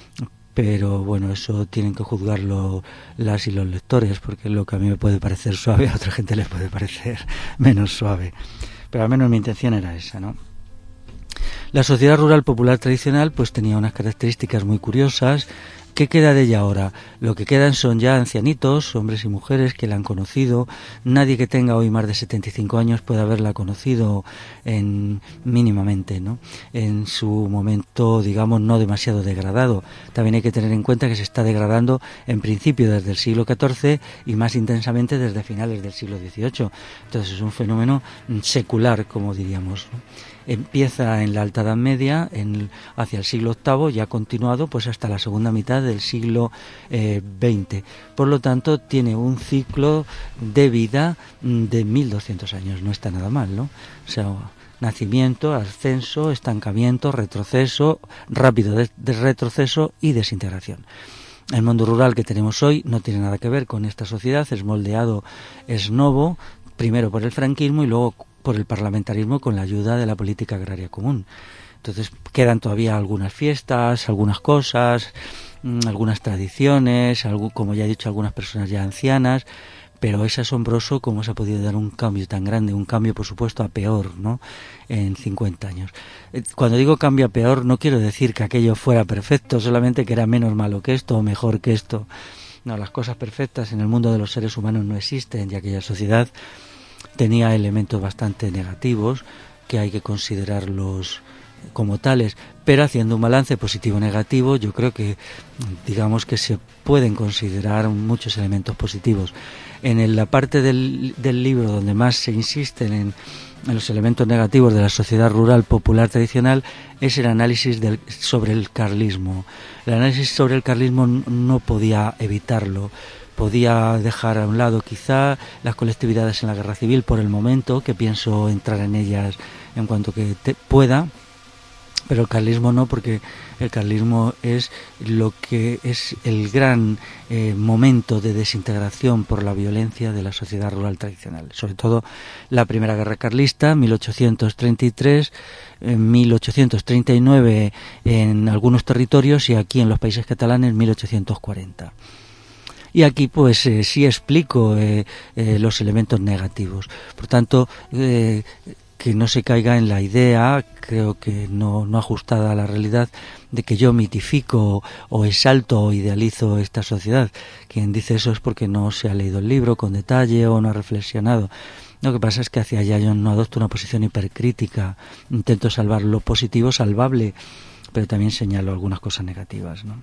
pero bueno, eso tienen que juzgarlo las y los lectores, porque lo que a mí me puede parecer suave a otra gente les puede parecer menos suave, pero al menos mi intención era esa, ¿no? La sociedad rural popular tradicional pues tenía unas características muy curiosas. ¿Qué queda de ella ahora? Lo que quedan son ya ancianitos, hombres y mujeres que la han conocido. Nadie que tenga hoy más de setenta y cinco años puede haberla conocido en, mínimamente, ¿no? En su momento, digamos, no demasiado degradado. También hay que tener en cuenta que se está degradando en principio desde el siglo catorce y más intensamente desde finales del siglo dieciocho. Entonces es un fenómeno secular, como diríamos, ¿no? Empieza en la Alta Edad Media, en, hacia el siglo octavo, y ha continuado pues hasta la segunda mitad del siglo eh, veinte. Por lo tanto, tiene un ciclo de vida de mil doscientos años. No está nada mal, ¿no? O sea, nacimiento, ascenso, estancamiento, retroceso, rápido de, de retroceso y desintegración. El mundo rural que tenemos hoy no tiene nada que ver con esta sociedad, es moldeado, es novo, primero por el franquismo y luego por el parlamentarismo con la ayuda de la política agraria común. Entonces quedan todavía algunas fiestas, algunas cosas, mmm, algunas tradiciones, algo, como ya he dicho, algunas personas ya ancianas, pero es asombroso cómo se ha podido dar un cambio tan grande, un cambio por supuesto a peor, ¿no?, en cincuenta años. Cuando digo cambio a peor no quiero decir que aquello fuera perfecto, solamente que era menos malo que esto o mejor que esto. No, las cosas perfectas en el mundo de los seres humanos no existen, y aquella sociedad tenía elementos bastante negativos que hay que considerarlos como tales, pero haciendo un balance positivo-negativo yo creo que digamos que se pueden considerar muchos elementos positivos. En la parte del, del libro donde más se insisten en, en los elementos negativos de la sociedad rural popular tradicional es el análisis del, sobre el carlismo. El análisis sobre el carlismo no podía evitarlo. Podía dejar a un lado quizá las colectividades en la guerra civil por el momento, que pienso entrar en ellas en cuanto que te pueda, pero el carlismo no, porque el carlismo es lo que es el gran eh, momento de desintegración por la violencia de la sociedad rural tradicional, sobre todo la primera guerra carlista, mil ochocientos treinta y tres, en mil ochocientos treinta y nueve en algunos territorios y aquí en los países catalanes mil ochocientos cuarenta. Y aquí pues eh, sí explico eh, eh, los elementos negativos. Por tanto, eh, que no se caiga en la idea, creo que no, no ajustada a la realidad, de que yo mitifico o exalto o idealizo esta sociedad. Quien dice eso es porque no se ha leído el libro con detalle o no ha reflexionado. Lo que pasa es que hacia allá yo no adopto una posición hipercrítica, intento salvar lo positivo salvable, pero también señalo algunas cosas negativas, ¿no?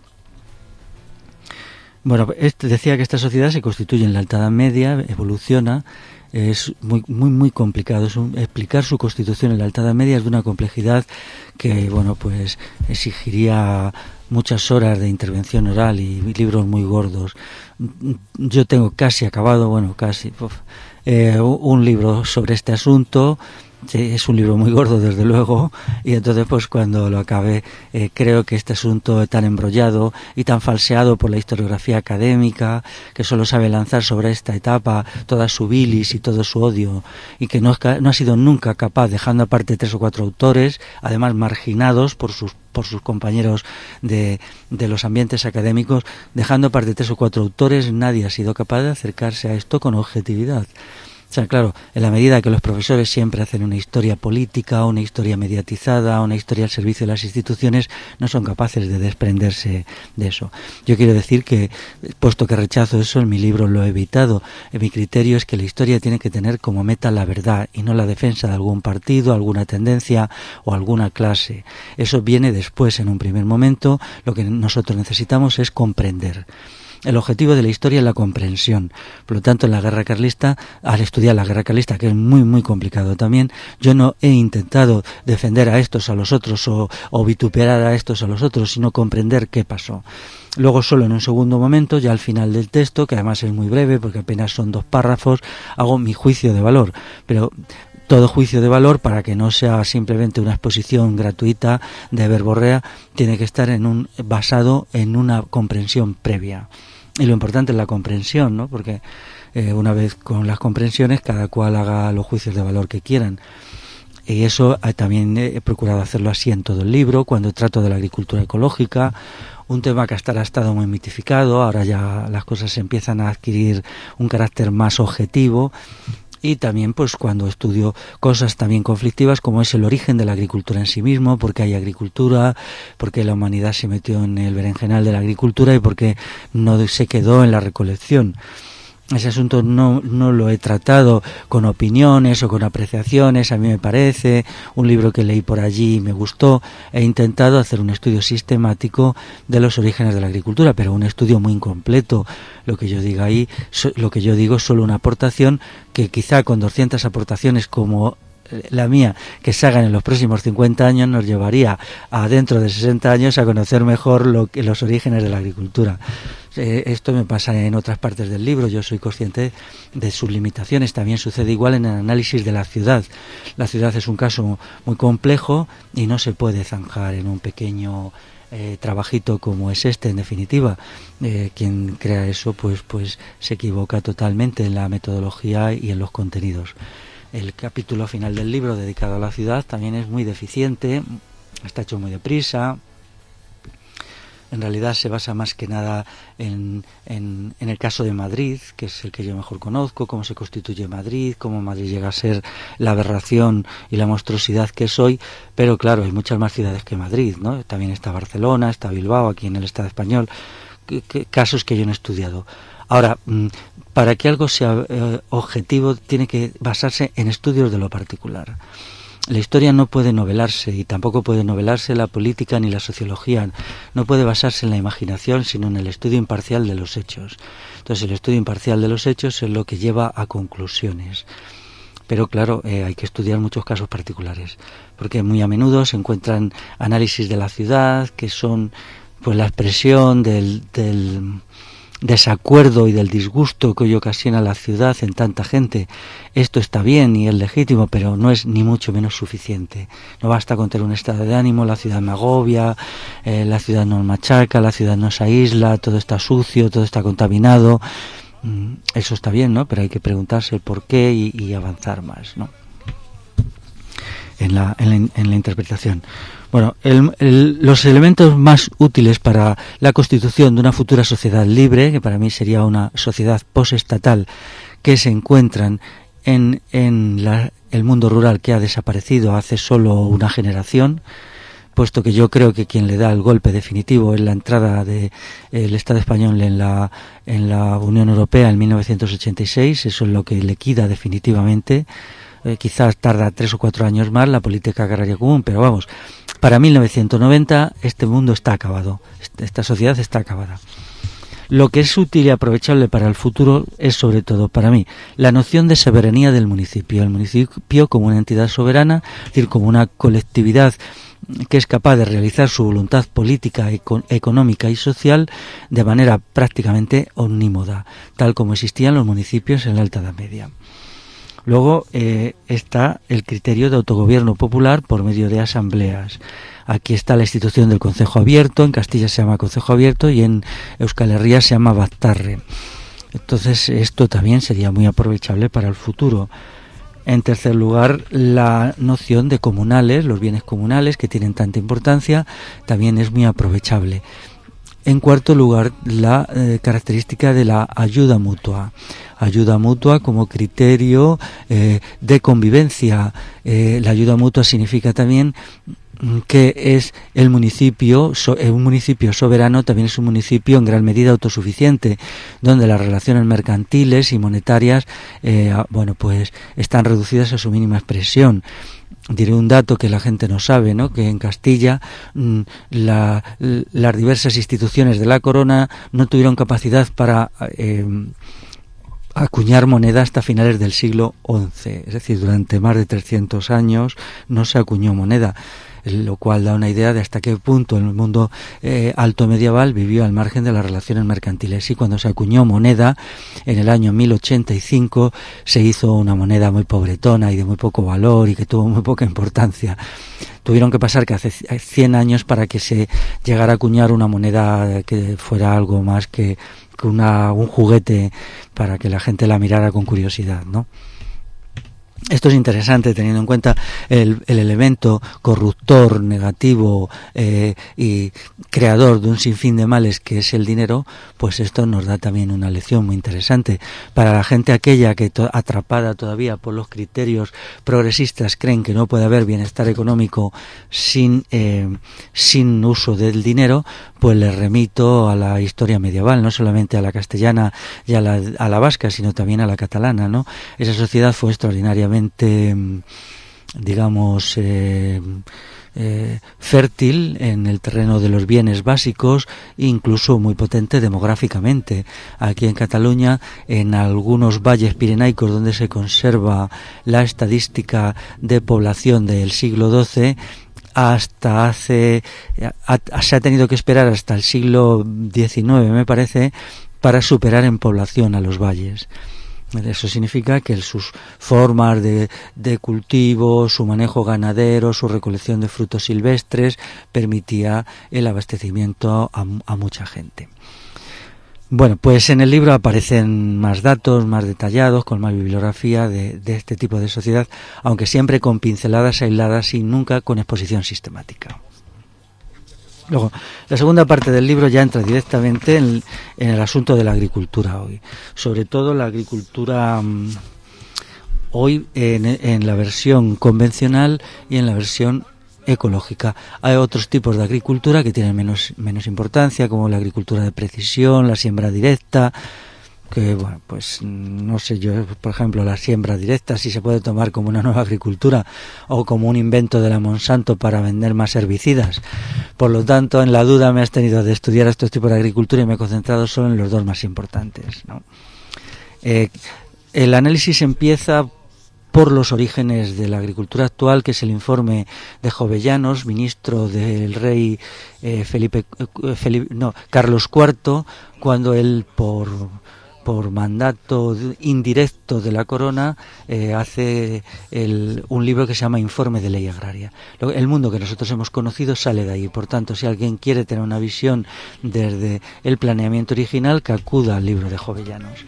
Bueno, este, decía que esta sociedad se constituye en la Alta Edad Media, evoluciona, es muy muy muy complicado. Es un, explicar su constitución en la Alta Edad Media es de una complejidad que, bueno, pues exigiría muchas horas de intervención oral y libros muy gordos. Yo tengo casi acabado, bueno, casi, uf, eh, un libro sobre este asunto Sí, es un libro muy gordo, desde luego, y entonces pues cuando lo acabé eh, creo que este asunto tan embrollado y tan falseado por la historiografía académica, que solo sabe lanzar sobre esta etapa toda su bilis y todo su odio, y que no, no ha sido nunca capaz, dejando aparte tres o cuatro autores, además marginados por sus por sus compañeros de, de los ambientes académicos, dejando aparte tres o cuatro autores, nadie ha sido capaz de acercarse a esto con objetividad. O sea, claro, en la medida que los profesores siempre hacen una historia política, una historia mediatizada, una historia al servicio de las instituciones, no son capaces de desprenderse de eso. Yo quiero decir que, puesto que rechazo eso, en mi libro lo he evitado. Mi criterio es que la historia tiene que tener como meta la verdad y no la defensa de algún partido, alguna tendencia o alguna clase. Eso viene después, en un primer momento. Lo que nosotros necesitamos es comprender. El objetivo de la historia es la comprensión. Por lo tanto, en la guerra carlista, al estudiar la guerra carlista, que es muy, muy complicado también, yo no he intentado defender a estos a los otros o, o vituperar a estos a los otros, sino comprender qué pasó. Luego, solo en un segundo momento, ya al final del texto, que además es muy breve, porque apenas son dos párrafos, hago mi juicio de valor. Pero todo juicio de valor, para que no sea simplemente una exposición gratuita de verborrea, tiene que estar en un basado en una comprensión previa. Y lo importante es la comprensión, ¿no? Porque eh, una vez con las comprensiones, cada cual haga los juicios de valor que quieran. Y eso eh, también he procurado hacerlo así en todo el libro, cuando trato de la agricultura ecológica, un tema que hasta ahora ha estado muy mitificado, ahora ya las cosas empiezan a adquirir un carácter más objetivo. Y también pues cuando estudio cosas también conflictivas, como es el origen de la agricultura en sí mismo, porque hay agricultura, porque la humanidad se metió en el berenjenal de la agricultura y porque no se quedó en la recolección. Ese asunto no, no lo he tratado con opiniones o con apreciaciones. A mí me parece un libro que leí por allí y me gustó. He intentado hacer un estudio sistemático de los orígenes de la agricultura, pero un estudio muy incompleto. Lo que yo diga ahí, lo que yo digo es solo una aportación que quizá con doscientas aportaciones como la mía, que se hagan en los próximos cincuenta años, nos llevaría a dentro de sesenta años a conocer mejor lo que, los orígenes de la agricultura. Eh, esto me pasa en otras partes del libro, yo soy consciente de sus limitaciones. También sucede igual en el análisis de la ciudad. La ciudad es un caso muy complejo y no se puede zanjar en un pequeño eh, trabajito como es este, en definitiva. Eh, quien crea eso pues, pues se equivoca totalmente en la metodología y en los contenidos. El capítulo final del libro dedicado a la ciudad también es muy deficiente, está hecho muy deprisa. En realidad se basa más que nada en, en, en el caso de Madrid, que es el que yo mejor conozco, cómo se constituye Madrid, cómo Madrid llega a ser la aberración y la monstruosidad que es hoy. Pero claro, hay muchas más ciudades que Madrid, ¿no? También está Barcelona, está Bilbao, aquí en el Estado español, que, que, casos que yo no he estudiado. Ahora, para que algo sea eh, objetivo, tiene que basarse en estudios de lo particular. La historia no puede novelarse, y tampoco puede novelarse la política ni la sociología. No puede basarse en la imaginación, sino en el estudio imparcial de los hechos. Entonces, el estudio imparcial de los hechos es lo que lleva a conclusiones. Pero claro, eh, hay que estudiar muchos casos particulares, porque muy a menudo se encuentran análisis de la ciudad que son pues la expresión del... del desacuerdo y del disgusto que hoy ocasiona la ciudad en tanta gente. Esto está bien y es legítimo, pero no es ni mucho menos suficiente. No basta con tener un estado de ánimo, la ciudad me agobia, eh, la ciudad nos machaca, la ciudad nos aísla, todo está sucio, todo está contaminado. Mm, eso está bien, ¿no? Pero hay que preguntarse el por qué y, y avanzar más, ¿no? En la, en la, en la interpretación. Bueno, el, el, los elementos más útiles para la constitución de una futura sociedad libre, que para mí sería una sociedad posestatal, que se encuentran en, en la, el mundo rural que ha desaparecido hace solo una generación, puesto que yo creo que quien le da el golpe definitivo es la entrada del de Estado español en la, en la Unión Europea en mil novecientos ochenta y seis, eso es lo que liquida definitivamente. Eh, quizás tarda tres o cuatro años más la política agraria común, pero vamos, para mil novecientos noventa este mundo está acabado, esta sociedad está acabada. Lo que es útil y aprovechable para el futuro es, sobre todo para mí, la noción de soberanía del municipio. El municipio como una entidad soberana, es decir, como una colectividad que es capaz de realizar su voluntad política, eco- económica y social de manera prácticamente omnímoda, tal como existían los municipios en la Alta Edad Media. Luego eh, está el criterio de autogobierno popular por medio de asambleas. Aquí está la institución del Concejo Abierto, en Castilla se llama Concejo Abierto y en Euskal Herria se llama Baztarre. Entonces esto también sería muy aprovechable para el futuro. En tercer lugar, la noción de comunales, los bienes comunales que tienen tanta importancia, también es muy aprovechable. En cuarto lugar, la eh, característica de la ayuda mutua. Ayuda mutua como criterio eh, de convivencia. Eh, la ayuda mutua significa también que es el municipio, so, un municipio soberano también es un municipio en gran medida autosuficiente, donde las relaciones mercantiles y monetarias, eh, bueno, pues están reducidas a su mínima expresión. Diré un dato que la gente no sabe, ¿no? Que en Castilla mmm, la, las diversas instituciones de la corona no tuvieron capacidad para eh, acuñar moneda hasta finales del siglo once, es decir, durante más de trescientos años no se acuñó moneda, lo cual da una idea de hasta qué punto el mundo eh, alto medieval vivió al margen de las relaciones mercantiles. Y cuando se acuñó moneda, en el año mil ochenta y cinco, se hizo una moneda muy pobretona y de muy poco valor y que tuvo muy poca importancia. Tuvieron que pasar casi cien años para que se llegara a acuñar una moneda que fuera algo más que, que una, un juguete para que la gente la mirara con curiosidad, ¿no? Esto es interesante teniendo en cuenta el, el elemento corruptor, negativo eh, y creador de un sinfín de males que es el dinero, pues esto nos da también una lección muy interesante. Para la gente aquella que to- atrapada todavía por los criterios progresistas creen que no puede haber bienestar económico sin, eh, sin uso del dinero, pues les remito a la historia medieval, no solamente a la castellana y a la, a la vasca, sino también a la catalana, ¿no? Esa sociedad fue extraordinariamente digamos eh, eh, fértil en el terreno de los bienes básicos, incluso muy potente demográficamente. Aquí en Cataluña, en algunos valles pirenaicos donde se conserva la estadística de población del siglo doce, hasta hace ha, se ha tenido que esperar hasta el siglo diecinueve, me parece, para superar en población a los valles. Eso significa que sus formas de, de cultivo, su manejo ganadero, su recolección de frutos silvestres permitía el abastecimiento a, a mucha gente. Bueno, pues en el libro aparecen más datos, más detallados, con más bibliografía de, de este tipo de sociedad, aunque siempre con pinceladas aisladas y nunca con exposición sistemática. Luego, la segunda parte del libro ya entra directamente en, en el asunto de la agricultura hoy. Sobre todo la agricultura um, hoy en, en la versión convencional y en la versión ecológica. Hay otros tipos de agricultura que tienen menos, menos importancia, como la agricultura de precisión, la siembra directa, que bueno, pues no sé yo, por ejemplo, la siembra directa si se puede tomar como una nueva agricultura o como un invento de la Monsanto para vender más herbicidas. Por lo tanto, en la duda me has tenido de estudiar estos tipos de agricultura y me he concentrado solo en los dos más importantes, ¿no? Eh, el análisis empieza por los orígenes de la agricultura actual, que es el informe de Jovellanos, ministro del rey eh, Felipe, eh, Felipe, no, Carlos cuarto, cuando él por por mandato indirecto de la corona eh, hace el, un libro que se llama Informe de Ley Agraria. El mundo que nosotros hemos conocido sale de ahí. Por tanto, si alguien quiere tener una visión desde el planeamiento original, que acuda al libro de Jovellanos.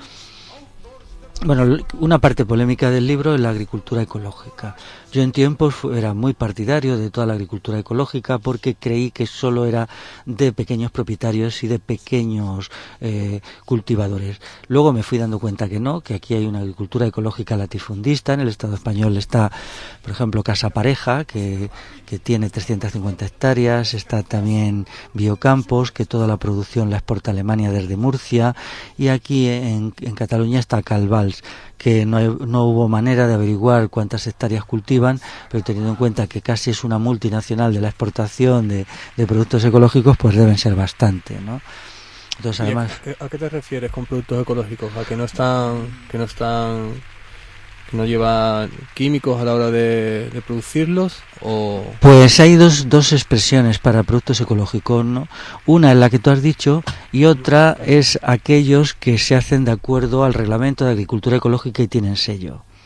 Bueno, una parte polémica del libro es la agricultura ecológica. Yo en tiempos era muy partidario de toda la agricultura ecológica porque creí que solo era de pequeños propietarios y de pequeños eh, cultivadores. Luego me fui dando cuenta que no, que aquí hay una agricultura ecológica latifundista. En el Estado español está, por ejemplo, Casa Pareja, que, que tiene trescientas cincuenta hectáreas. Está también Biocampos, que toda la producción la exporta a Alemania desde Murcia. Y aquí en, en Cataluña está Calvals, que no, hay, no hubo manera de averiguar cuántas hectáreas cultivan, pero teniendo en cuenta que casi es una multinacional de la exportación de, de productos ecológicos, pues deben ser bastante, ¿no? Entonces, además, ¿a qué te refieres con productos ecológicos? ¿A que no están, que no están, que no llevan químicos a la hora de, de producirlos? O... Pues hay dos, dos expresiones para productos ecológicos, ¿no? Una es la que tú has dicho y otra es aquellos que se hacen de acuerdo al reglamento de agricultura ecológica y tienen sello. Es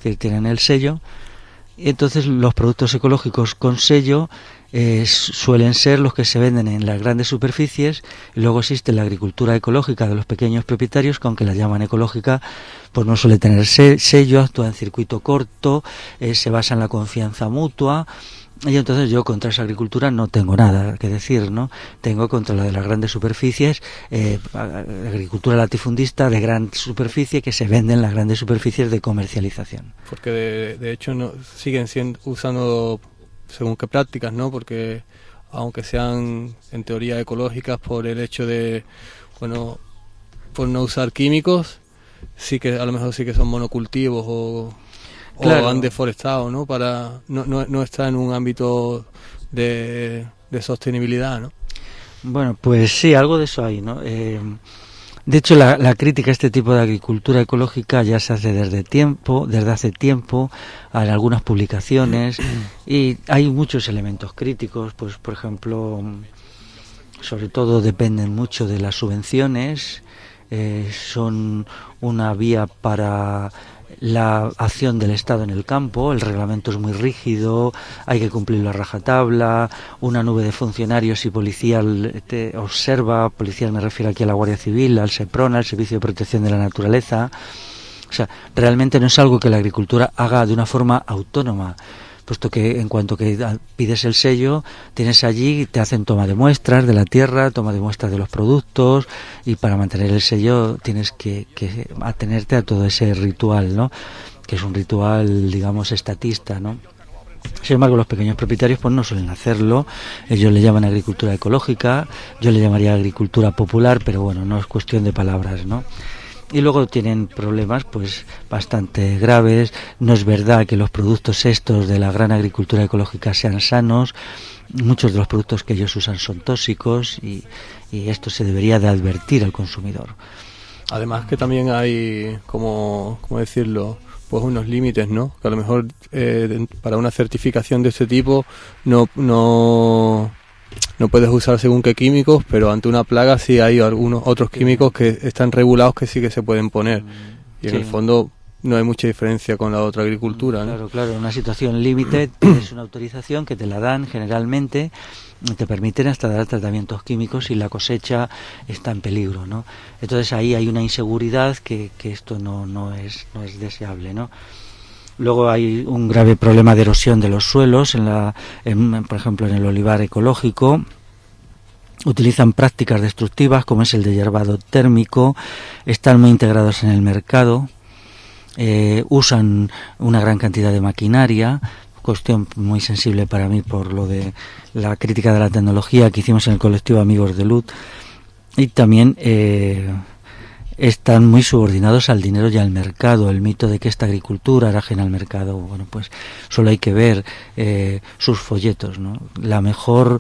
decir, tienen el sello. Y entonces los productos ecológicos con sello eh, suelen ser los que se venden en las grandes superficies, y luego existe la agricultura ecológica de los pequeños propietarios, que aunque la llaman ecológica, pues no suele tener sello, actúa en circuito corto, eh, se basa en la confianza mutua. Y entonces yo contra esa agricultura no tengo nada que decir, ¿no? Tengo contra la de las grandes superficies, eh, agricultura latifundista de gran superficie que se vende en las grandes superficies de comercialización. Porque de, de hecho no siguen siendo usando según qué prácticas, ¿no? Porque aunque sean en teoría ecológicas por el hecho de, bueno, por no usar químicos, sí que a lo mejor sí que son monocultivos o... Claro. O han deforestado, ¿no? Para no, no, no está en un ámbito de, de sostenibilidad, ¿no? Bueno, pues sí, algo de eso hay, ¿no? Eh, de hecho, la, la crítica a este tipo de agricultura ecológica ya se hace desde tiempo, desde hace tiempo, en algunas publicaciones, y hay muchos elementos críticos, pues, por ejemplo, sobre todo dependen mucho de las subvenciones, eh, son una vía para la acción del Estado en el campo. El reglamento es muy rígido, hay que cumplirlo a rajatabla, una nube de funcionarios y policía te observa, policía me refiero aquí a la Guardia Civil, al SEPRONA, al Servicio de Protección de la Naturaleza. O sea, realmente no es algo que la agricultura haga de una forma autónoma, puesto que en cuanto que pides el sello, tienes allí, te hacen toma de muestras de la tierra, toma de muestras de los productos, y para mantener el sello tienes que, que atenerte a todo ese ritual, ¿no? Que es un ritual, digamos, estatista, ¿no? Sin embargo, los pequeños propietarios pues no suelen hacerlo. Ellos le llaman agricultura ecológica, yo le llamaría agricultura popular, pero bueno, no es cuestión de palabras, ¿no? Y luego tienen problemas pues bastante graves. No es verdad que los productos estos de la gran agricultura ecológica sean sanos. Muchos de los productos que ellos usan son tóxicos, y, y esto se debería de advertir al consumidor. Además que también hay, como, ¿cómo decirlo?, pues unos límites, ¿no? Que a lo mejor eh, para una certificación de este tipo no... no No puedes usar según qué químicos, pero ante una plaga sí hay algunos otros químicos que están regulados que sí que se pueden poner. Y en sí. el fondo no hay mucha diferencia con la otra agricultura, ¿no? Claro, claro. En una situación límite tienes una autorización que te la dan generalmente, te permiten hasta dar tratamientos químicos si la cosecha está en peligro, ¿no? Entonces ahí hay una inseguridad que, que esto no, no es, no es deseable, ¿no? Luego hay un grave problema de erosión de los suelos, en la, en, por ejemplo en el olivar ecológico. Utilizan prácticas destructivas como es el de hierbado térmico, están muy integrados en el mercado, eh, usan una gran cantidad de maquinaria, cuestión muy sensible para mí por lo de la crítica de la tecnología que hicimos en el colectivo Amigos de Luz, y también... Eh, están muy subordinados al dinero y al mercado. El mito de que esta agricultura era ajena al mercado, bueno, pues solo hay que ver eh, sus folletos, ¿no? La mejor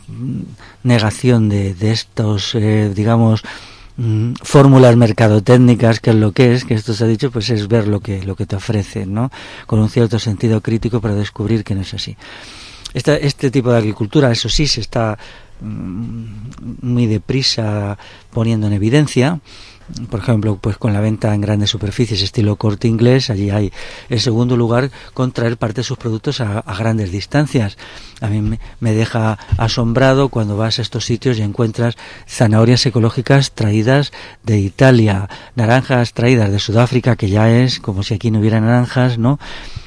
negación de, de estos, eh, digamos, mm, fórmulas mercadotécnicas, que es lo que es, que esto se ha dicho, pues es ver lo que, lo que te ofrecen, ¿no? Con un cierto sentido crítico para descubrir que no es así. Esta, este tipo de agricultura, eso sí, se está mm, muy deprisa poniendo en evidencia. Por ejemplo, pues con la venta en grandes superficies estilo Corte Inglés, allí hay el segundo lugar con traer parte de sus productos a, a grandes distancias. A mí me, me deja asombrado cuando vas a estos sitios y encuentras zanahorias ecológicas traídas de Italia, naranjas traídas de Sudáfrica, que ya es como si aquí no hubiera naranjas, ¿no?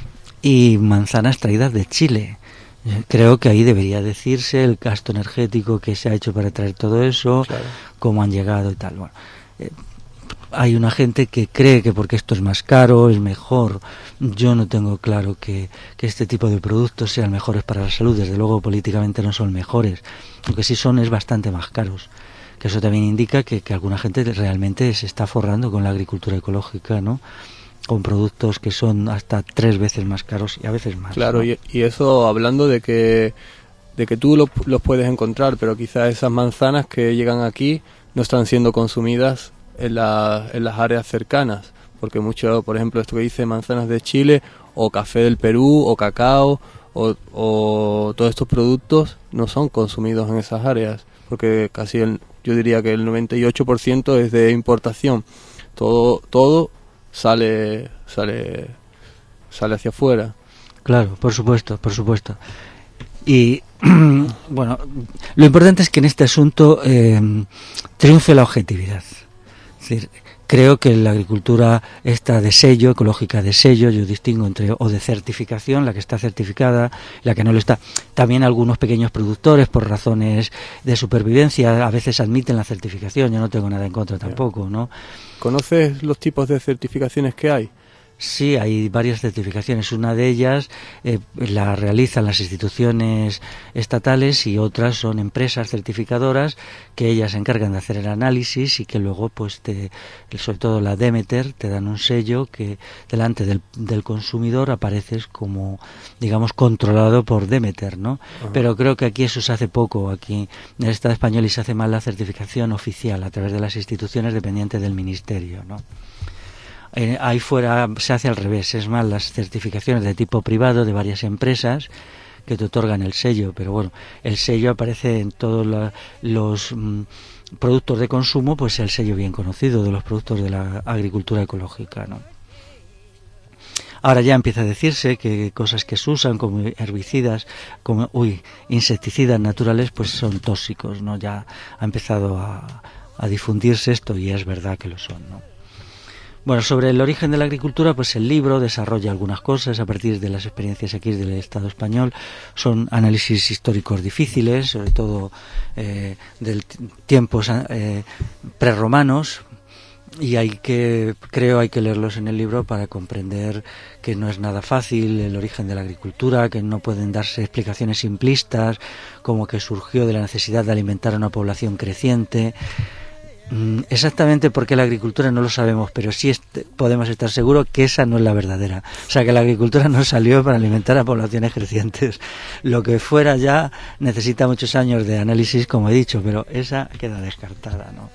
Y manzanas traídas de Chile. Creo que ahí debería decirse el gasto energético que se ha hecho para traer todo eso, claro, cómo han llegado y tal. Bueno, eh, hay una gente que cree que porque esto es más caro es mejor. Yo no tengo claro que, que este tipo de productos sean mejores para la salud. Desde luego políticamente no son mejores. Lo que sí son es bastante más caros. Que eso también indica que, que alguna gente realmente se está forrando con la agricultura ecológica, ¿no? Con productos que son hasta tres veces más caros y a veces más. Claro, ¿no? y, y eso hablando de que de que tú los, los puedes encontrar, pero quizás esas manzanas que llegan aquí no están siendo consumidas en, la, en las áreas cercanas, porque mucho, por ejemplo, esto que dice manzanas de Chile o café del Perú o cacao o, o todos estos productos no son consumidos en esas áreas, porque casi el, yo diría que el noventa y ocho por ciento es de importación. Todo todo sale sale sale hacia afuera. Claro, por supuesto, por supuesto. Y bueno, lo importante es que en este asunto eh, triunfe la objetividad. Es decir, creo que la agricultura esta de sello, ecológica de sello, yo distingo entre o de certificación, la que está certificada, la que no lo está. También algunos pequeños productores, por razones de supervivencia, a veces admiten la certificación. Yo no tengo nada en contra tampoco, ¿no? ¿Conoces los tipos de certificaciones que hay? Sí, hay varias certificaciones. Una de ellas eh, la realizan las instituciones estatales y otras son empresas certificadoras que ellas se encargan de hacer el análisis y que luego, pues, te, sobre todo la Demeter, te dan un sello que delante del, del consumidor apareces como, digamos, controlado por Demeter, ¿no? Uh-huh. Pero creo que aquí eso se hace poco, aquí en el Estado español, y se hace más la certificación oficial a través de las instituciones dependientes del Ministerio, ¿no? Eh, ahí fuera se hace al revés, es más las certificaciones de tipo privado de varias empresas que te otorgan el sello, pero bueno, el sello aparece en todos la, los mm, productos de consumo, pues el sello bien conocido de los productos de la agricultura ecológica, ¿no? Ahora ya empieza a decirse que cosas que se usan como herbicidas, como uy, insecticidas naturales, pues son tóxicos, ¿no? Ya ha empezado a, a difundirse esto y es verdad que lo son, ¿no? Bueno, sobre el origen de la agricultura, pues el libro desarrolla algunas cosas a partir de las experiencias aquí del Estado español. Son análisis históricos difíciles, sobre todo eh, de tiempos eh, prerromanos, y hay que, creo, hay que leerlos en el libro para comprender que no es nada fácil el origen de la agricultura, que no pueden darse explicaciones simplistas, como que surgió de la necesidad de alimentar a una población creciente. Exactamente por qué la agricultura no lo sabemos, pero sí est- podemos estar seguros que esa no es la verdadera. O sea, que la agricultura no salió para alimentar a poblaciones crecientes. Lo que fuera ya necesita muchos años de análisis, como he dicho, pero esa queda descartada, ¿no?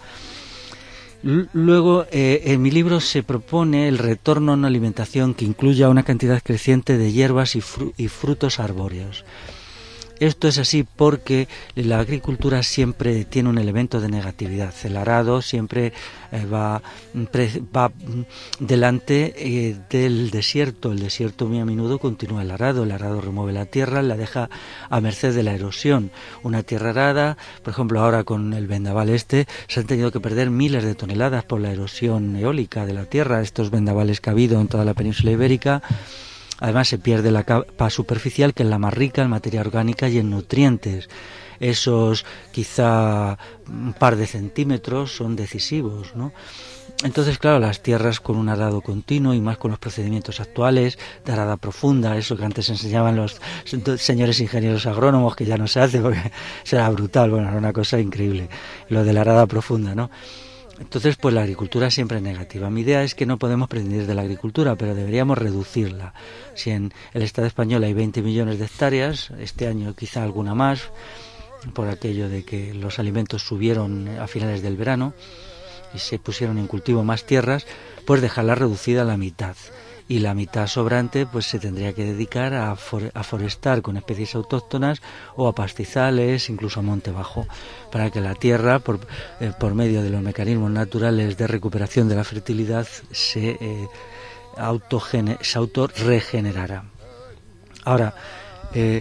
L- luego, eh, en mi libro se propone el retorno a una alimentación que incluya una cantidad creciente de hierbas y, fru- y frutos arbóreos. Esto es así porque la agricultura siempre tiene un elemento de negatividad. El arado siempre eh, va, pre, va delante eh, del desierto. El desierto muy a menudo continúa el arado. El arado remueve la tierra, la deja a merced de la erosión. Una tierra arada, por ejemplo, ahora con el vendaval este, se han tenido que perder miles de toneladas por la erosión eólica de la tierra. Estos vendavales que ha habido en toda la península ibérica. Además se pierde la capa superficial, que es la más rica en materia orgánica y en nutrientes. Esos quizá un par de centímetros son decisivos, ¿no? Entonces, claro, las tierras con un arado continuo y más con los procedimientos actuales de arada profunda, eso que antes enseñaban los señores ingenieros agrónomos, que ya no se hace porque será brutal, bueno, era una cosa increíble, lo de la arada profunda, ¿no? Entonces, pues la agricultura siempre es negativa. Mi idea es que no podemos prescindir de la agricultura, pero deberíamos reducirla. Si en el Estado español hay veinte millones de hectáreas, este año quizá alguna más, por aquello de que los alimentos subieron a finales del verano y se pusieron en cultivo más tierras, pues dejarla reducida a la mitad. Y la mitad sobrante pues se tendría que dedicar a, for- a forestar con especies autóctonas o a pastizales, incluso a monte bajo, para que la tierra, por, eh, por medio de los mecanismos naturales de recuperación de la fertilidad, se, eh, autogene- se autorregenerara. Ahora, eh,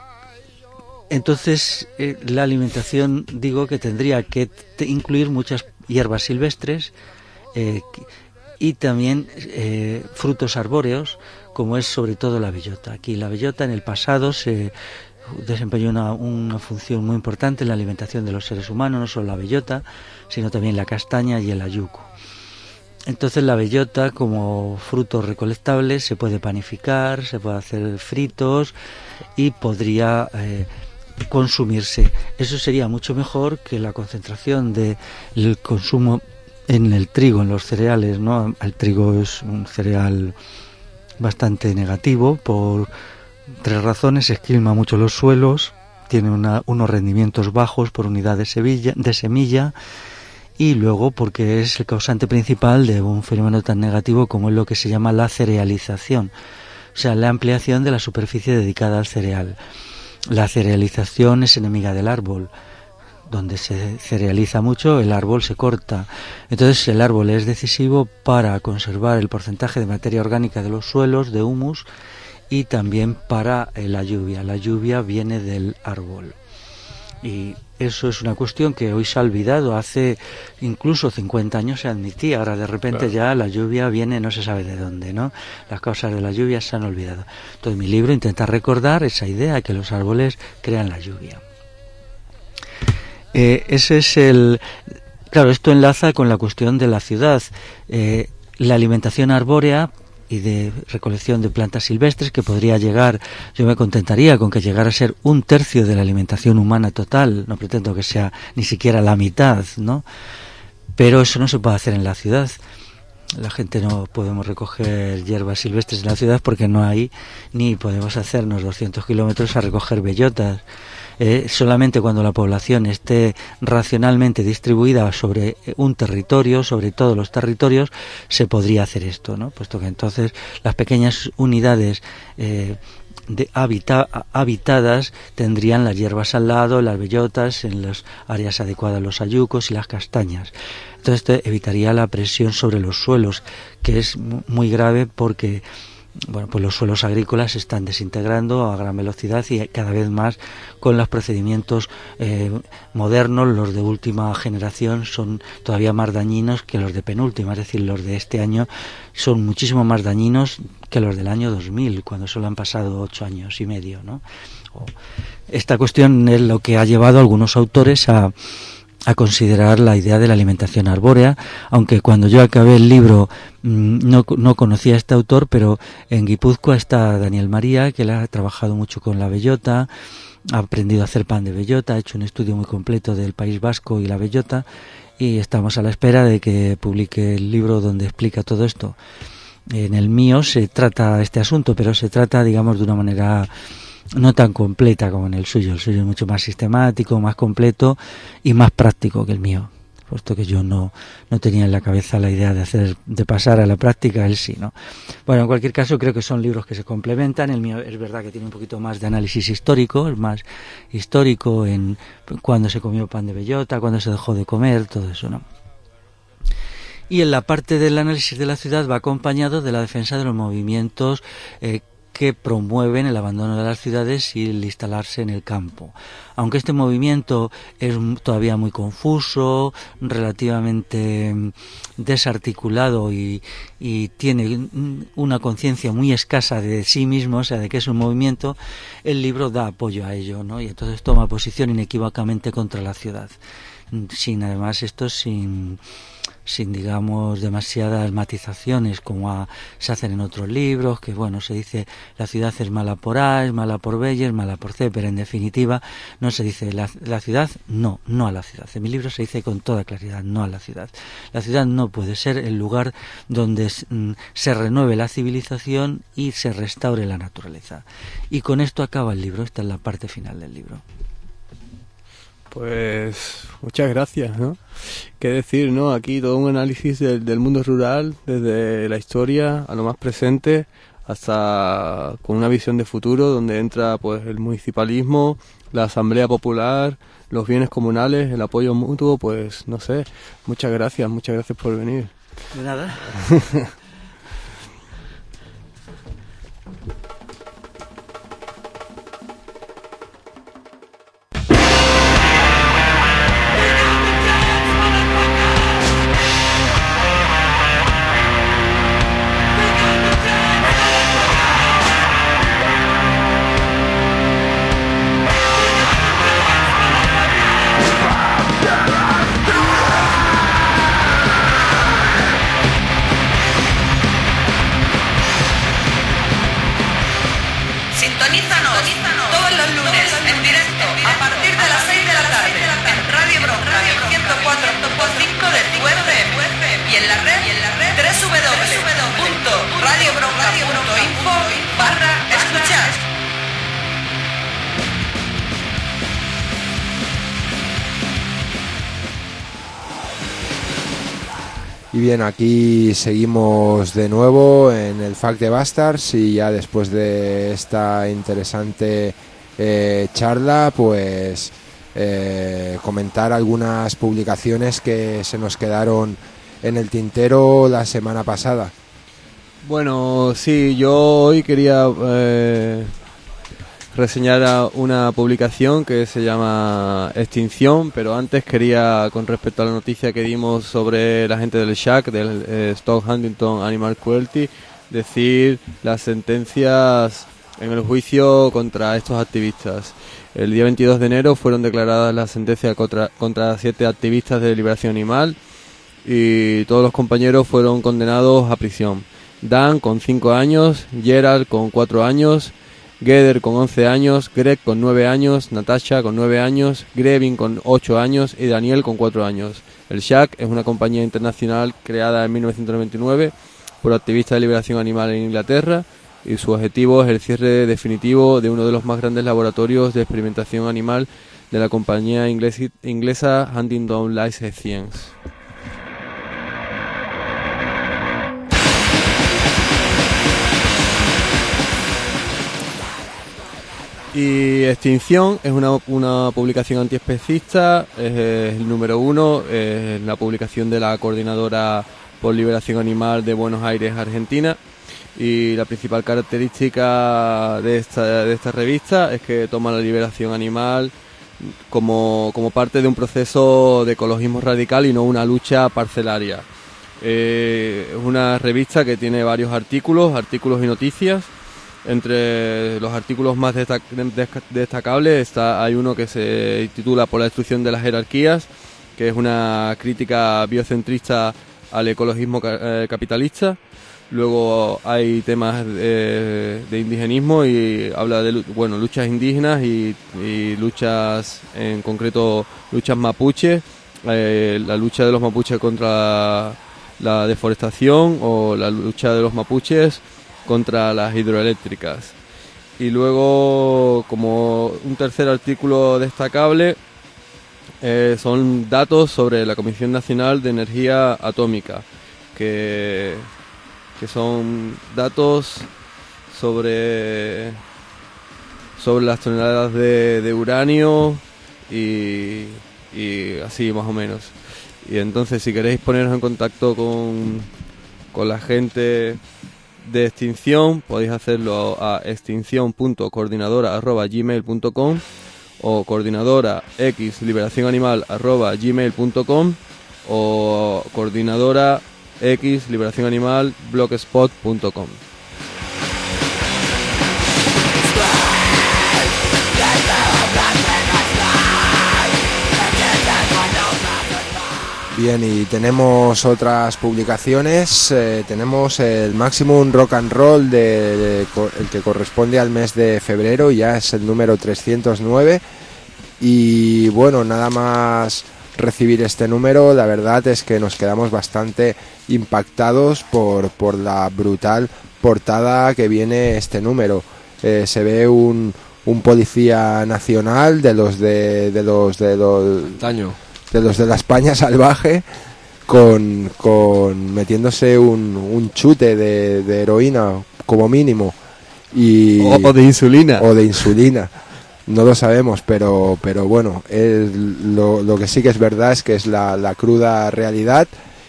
entonces eh, la alimentación, digo que tendría que t- incluir muchas hierbas silvestres, eh, y también eh, frutos arbóreos, como es sobre todo la bellota. Aquí la bellota en el pasado se desempeñó una, una función muy importante en la alimentación de los seres humanos, no solo la bellota, sino también la castaña y el ayuco. Entonces la bellota, como fruto recolectable, se puede panificar, se puede hacer fritos y podría eh, consumirse. Eso sería mucho mejor que la concentración del consumo en el trigo, en los cereales, ¿no? El trigo es un cereal bastante negativo por tres razones: esquilma mucho los suelos, tiene una, unos rendimientos bajos por unidad de, sevilla, de semilla, y luego porque es el causante principal de un fenómeno tan negativo como es lo que se llama la cerealización, o sea, la ampliación de la superficie dedicada al cereal. La cerealización es enemiga del árbol. donde se cerealiza mucho, el árbol se corta. Entonces el árbol es decisivo para conservar el porcentaje de materia orgánica de los suelos, de humus, y también para eh, la lluvia. La lluvia viene del árbol. Y eso es una cuestión que hoy se ha olvidado. Hace incluso cincuenta años se admitía, ahora de repente claro. ya la lluvia viene no se sabe de dónde, ¿no? Las causas de la lluvia se han olvidado. Entonces mi libro intenta recordar esa idea de que los árboles crean la lluvia. Eh, ese es el... Claro, esto enlaza con la cuestión de la ciudad. Eh, la alimentación arbórea y de recolección de plantas silvestres, que podría llegar, yo me contentaría con que llegara a ser un tercio de la alimentación humana total, no pretendo que sea ni siquiera la mitad, ¿no? Pero eso no se puede hacer en la ciudad. La gente no podemos recoger hierbas silvestres en la ciudad porque no hay, ni podemos hacernos doscientos kilómetros a recoger bellotas. Eh, solamente cuando la población esté racionalmente distribuida sobre un territorio, sobre todos los territorios, se podría hacer esto, ¿no? Puesto que entonces las pequeñas unidades eh, de habita, habitadas tendrían las hierbas al lado, las bellotas, en las áreas adecuadas los hayucos y las castañas. Entonces esto evitaría la presión sobre los suelos, que es muy grave porque bueno, pues los suelos agrícolas se están desintegrando a gran velocidad y cada vez más con los procedimientos eh, modernos. Los de última generación son todavía más dañinos que los de penúltima, es decir, los de este año son muchísimo más dañinos que los del año dos mil, cuando solo han pasado ocho años y medio, ¿no? Esta cuestión es lo que ha llevado a algunos autores a a considerar la idea de la alimentación arbórea, aunque cuando yo acabé el libro mmm, no, no conocía a este autor, pero en Guipúzcoa está Daniel María, que él ha trabajado mucho con la bellota, ha aprendido a hacer pan de bellota, ha hecho un estudio muy completo del País Vasco y la bellota, y estamos a la espera de que publique el libro donde explica todo esto. En el mío se trata este asunto, pero se trata, digamos, de una manera no tan completa como en el suyo. El suyo es mucho más sistemático, más completo y más práctico que el mío, puesto que yo no, no tenía en la cabeza la idea de hacer, de pasar a la práctica, él sí, ¿no? Bueno, en cualquier caso creo que son libros que se complementan. El mío es verdad que tiene un poquito más de análisis histórico, es más histórico en cuándo se comió pan de bellota, cuándo se dejó de comer, todo eso, ¿no? Y en la parte del análisis de la ciudad va acompañado de la defensa de los movimientos eh, que promueven el abandono de las ciudades y el instalarse en el campo. Aunque este movimiento es todavía muy confuso, relativamente desarticulado y, y tiene una conciencia muy escasa de sí mismo, o sea, de que es un movimiento, el libro da apoyo a ello, ¿no? Y entonces toma posición inequívocamente contra la ciudad. Sin, además, esto sin... sin, digamos, demasiadas matizaciones como a, se hacen en otros libros, que, bueno, se dice la ciudad es mala por A, es mala por B y es mala por C, pero en definitiva no se dice la, la ciudad, no, no a la ciudad. En mi libro se dice con toda claridad, no a la ciudad. La ciudad no puede ser el lugar donde mm, se renueve la civilización y se restaure la naturaleza. Y con esto acaba el libro, esta es la parte final del libro. Pues muchas gracias, ¿no? Qué decir, ¿no? Aquí todo un análisis del, del mundo rural, desde la historia a lo más presente, hasta con una visión de futuro, donde entra pues el municipalismo, la asamblea popular, los bienes comunales, el apoyo mutuo, pues no sé. Muchas gracias, muchas gracias por venir. De nada. Y bien, aquí seguimos de nuevo en el F A C de Bastards y ya después de esta interesante eh, charla, pues eh, comentar algunas publicaciones que se nos quedaron en el tintero la semana pasada. Bueno, sí, yo hoy quería eh, reseñar una publicación que se llama Extinción, pero antes quería, con respecto a la noticia que dimos sobre la gente del S H A C, del eh, Stock Huntington Animal Cruelty, decir las sentencias en el juicio contra estos activistas. El día veintidós de enero fueron declaradas las sentencias contra, contra siete activistas de liberación animal y todos los compañeros fueron condenados a prisión. Dan con cinco años, Gerald con cuatro años, Geder con once años, Greg con nueve años, Natasha con nueve años, Grevin con ocho años y Daniel con cuatro años. El S H A C es una compañía internacional creada en mil novecientos noventa y nueve por activistas de liberación animal en Inglaterra y su objetivo es el cierre definitivo de uno de los más grandes laboratorios de experimentación animal de la compañía inglesa, inglesa Huntington Life Science. Y Extinción es una, una publicación antiespecista, es, es el número uno, es la publicación de la Coordinadora por Liberación Animal de Buenos Aires, Argentina, y la principal característica de esta, de esta revista es que toma la liberación animal como, como parte de un proceso de ecologismo radical y no una lucha parcelaria. Eh, es una revista que tiene varios artículos, artículos y noticias. Entre los artículos más destac- destacables está, hay uno que se titula Por la destrucción de las jerarquías, que es una crítica biocentrista al ecologismo ca- eh, capitalista. Luego hay temas eh, de indigenismo y habla de bueno luchas indígenas y, y luchas, en concreto luchas mapuche, eh, la lucha de los mapuches contra la deforestación o la lucha de los mapuches contra las hidroeléctricas. Y luego, como un tercer artículo destacable, eh, son datos sobre la Comisión Nacional de Energía Atómica, que, que son datos sobre, sobre las toneladas de, de uranio y, y así más o menos. Y entonces, si queréis poneros en contacto con, con la gente de Extinción, podéis hacerlo a extinción punto coordinadora arroba gmail punto com o coordinadora x liberación animal arroba gmail punto com o coordinadora x liberación animal blogspot punto com. Bien, y tenemos otras publicaciones. Eh, tenemos el Maximum Rock and Roll, de, de, el que corresponde al mes de febrero, ya es el número trescientos nueve. Y bueno, nada más recibir este número, la verdad es que nos quedamos bastante impactados por, por la brutal portada que viene este número. Eh, se ve un, un policía nacional de los de, de los de los Daño. de los de la España salvaje con, con metiéndose un, un chute de, de heroína como mínimo y o, o de insulina o de insulina no lo sabemos, pero pero bueno, es lo, lo que sí que es verdad es que es la, la cruda realidad.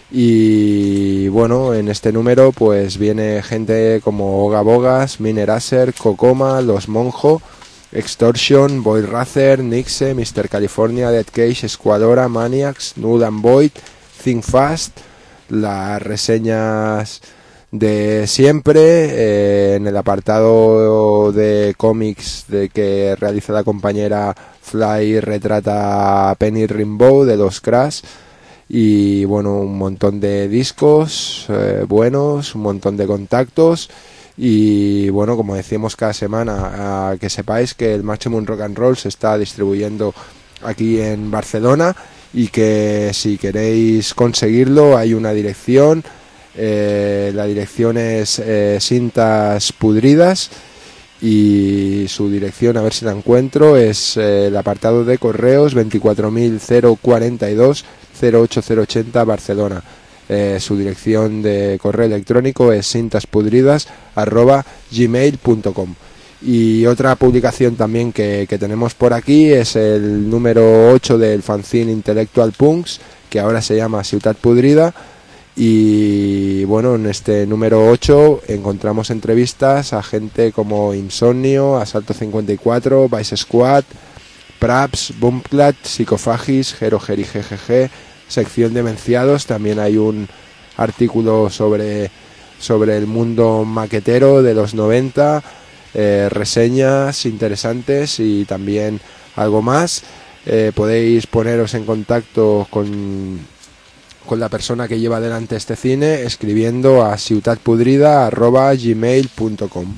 Y bueno, en este número pues viene gente como Oga Bogas, Mineraser, Cocoma, Los Monjo, Extortion, Boy Rather, Nixe, mister California, Dead Cage, Squadora, Maniacs, Null and Void, Think Fast, las reseñas de siempre, eh, en el apartado de cómics de que realiza la compañera Fly retrata a Penny Rimbaud de los Crash. Y bueno, un montón de discos eh, buenos, un montón de contactos. Y bueno, como decimos cada semana, uh, que sepáis que el Maximum Rock and Roll se está distribuyendo aquí en Barcelona y que si queréis conseguirlo hay una dirección, eh, la dirección es eh, Cintas Pudridas y su dirección, a ver si la encuentro, es eh, el apartado de correos veinticuatro mil cuarenta y dos cero ocho cero ochenta Barcelona. Eh, su dirección de correo electrónico es cintaspudridas arroba gmail punto com. Y otra publicación también que, que tenemos por aquí es el número ocho del fanzine Intellectual Punks, que ahora se llama Ciutat Podrida. Y bueno, en este número ocho encontramos entrevistas a gente como Insomnio, Asalto cincuenta y cuatro, Vice Squad, Praps, Boomclat, Psicofagis, Jero Geri G G G, Sección Demenciados. También hay un artículo sobre, sobre el mundo maquetero de los noventa, eh, reseñas interesantes y también algo más. Eh, podéis poneros en contacto con, con la persona que lleva adelante este cine escribiendo a ciutatpodrida arroba gmail punto com.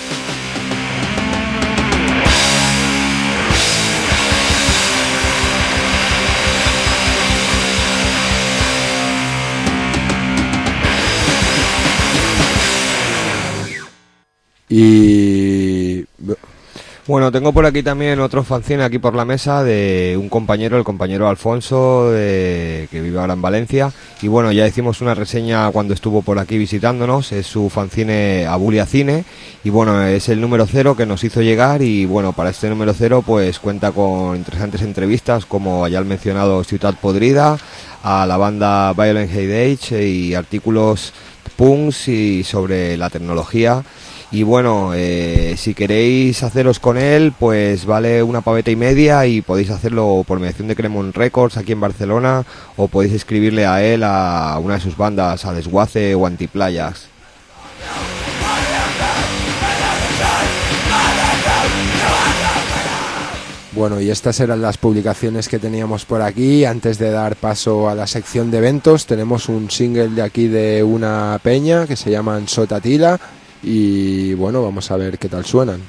Y bueno, tengo por aquí también otro fanzine aquí por la mesa de un compañero, el compañero Alfonso, de, que vive ahora en Valencia. Y bueno, ya hicimos una reseña cuando estuvo por aquí visitándonos. Es su fanzine Abulia Cine. Y bueno, es el número cero que nos hizo llegar. Y bueno, para este número cero pues cuenta con interesantes entrevistas, como ya el mencionado Ciutat Podrida, a la banda Violent Hate Age, y artículos punks y sobre la tecnología. Y bueno, eh, si queréis haceros con él, pues vale una paveta y media, y podéis hacerlo por mediación de Cremon Records aquí en Barcelona, o podéis escribirle a él a una de sus bandas, a Desguace o Antiplayas. Bueno, y estas eran las publicaciones que teníamos por aquí. Antes de dar paso a la sección de eventos, tenemos un single de aquí de una peña que se llaman Sotatila. Y bueno, vamos a ver qué tal suenan.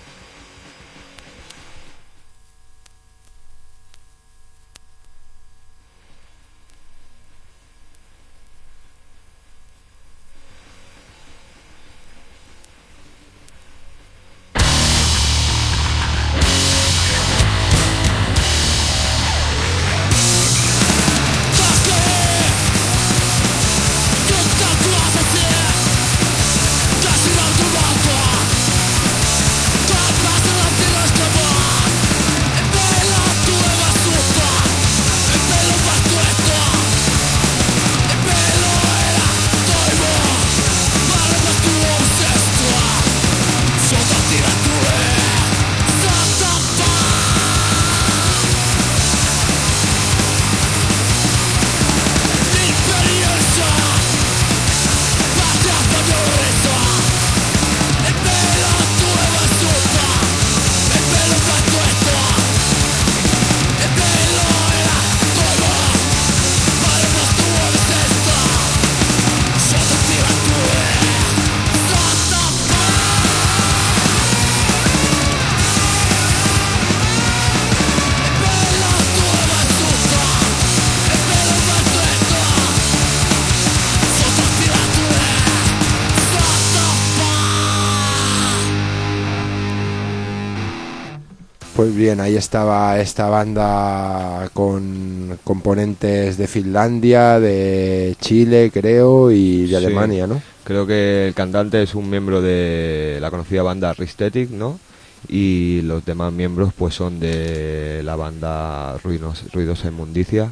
Pues bien, ahí estaba esta banda con componentes de Finlandia, de Chile, creo, y de Alemania, sí, ¿no? Creo que el cantante es un miembro de la conocida banda Ristetic, ¿no? Y los demás miembros pues son de la banda Ruinos, Ruidosa Inmundicia.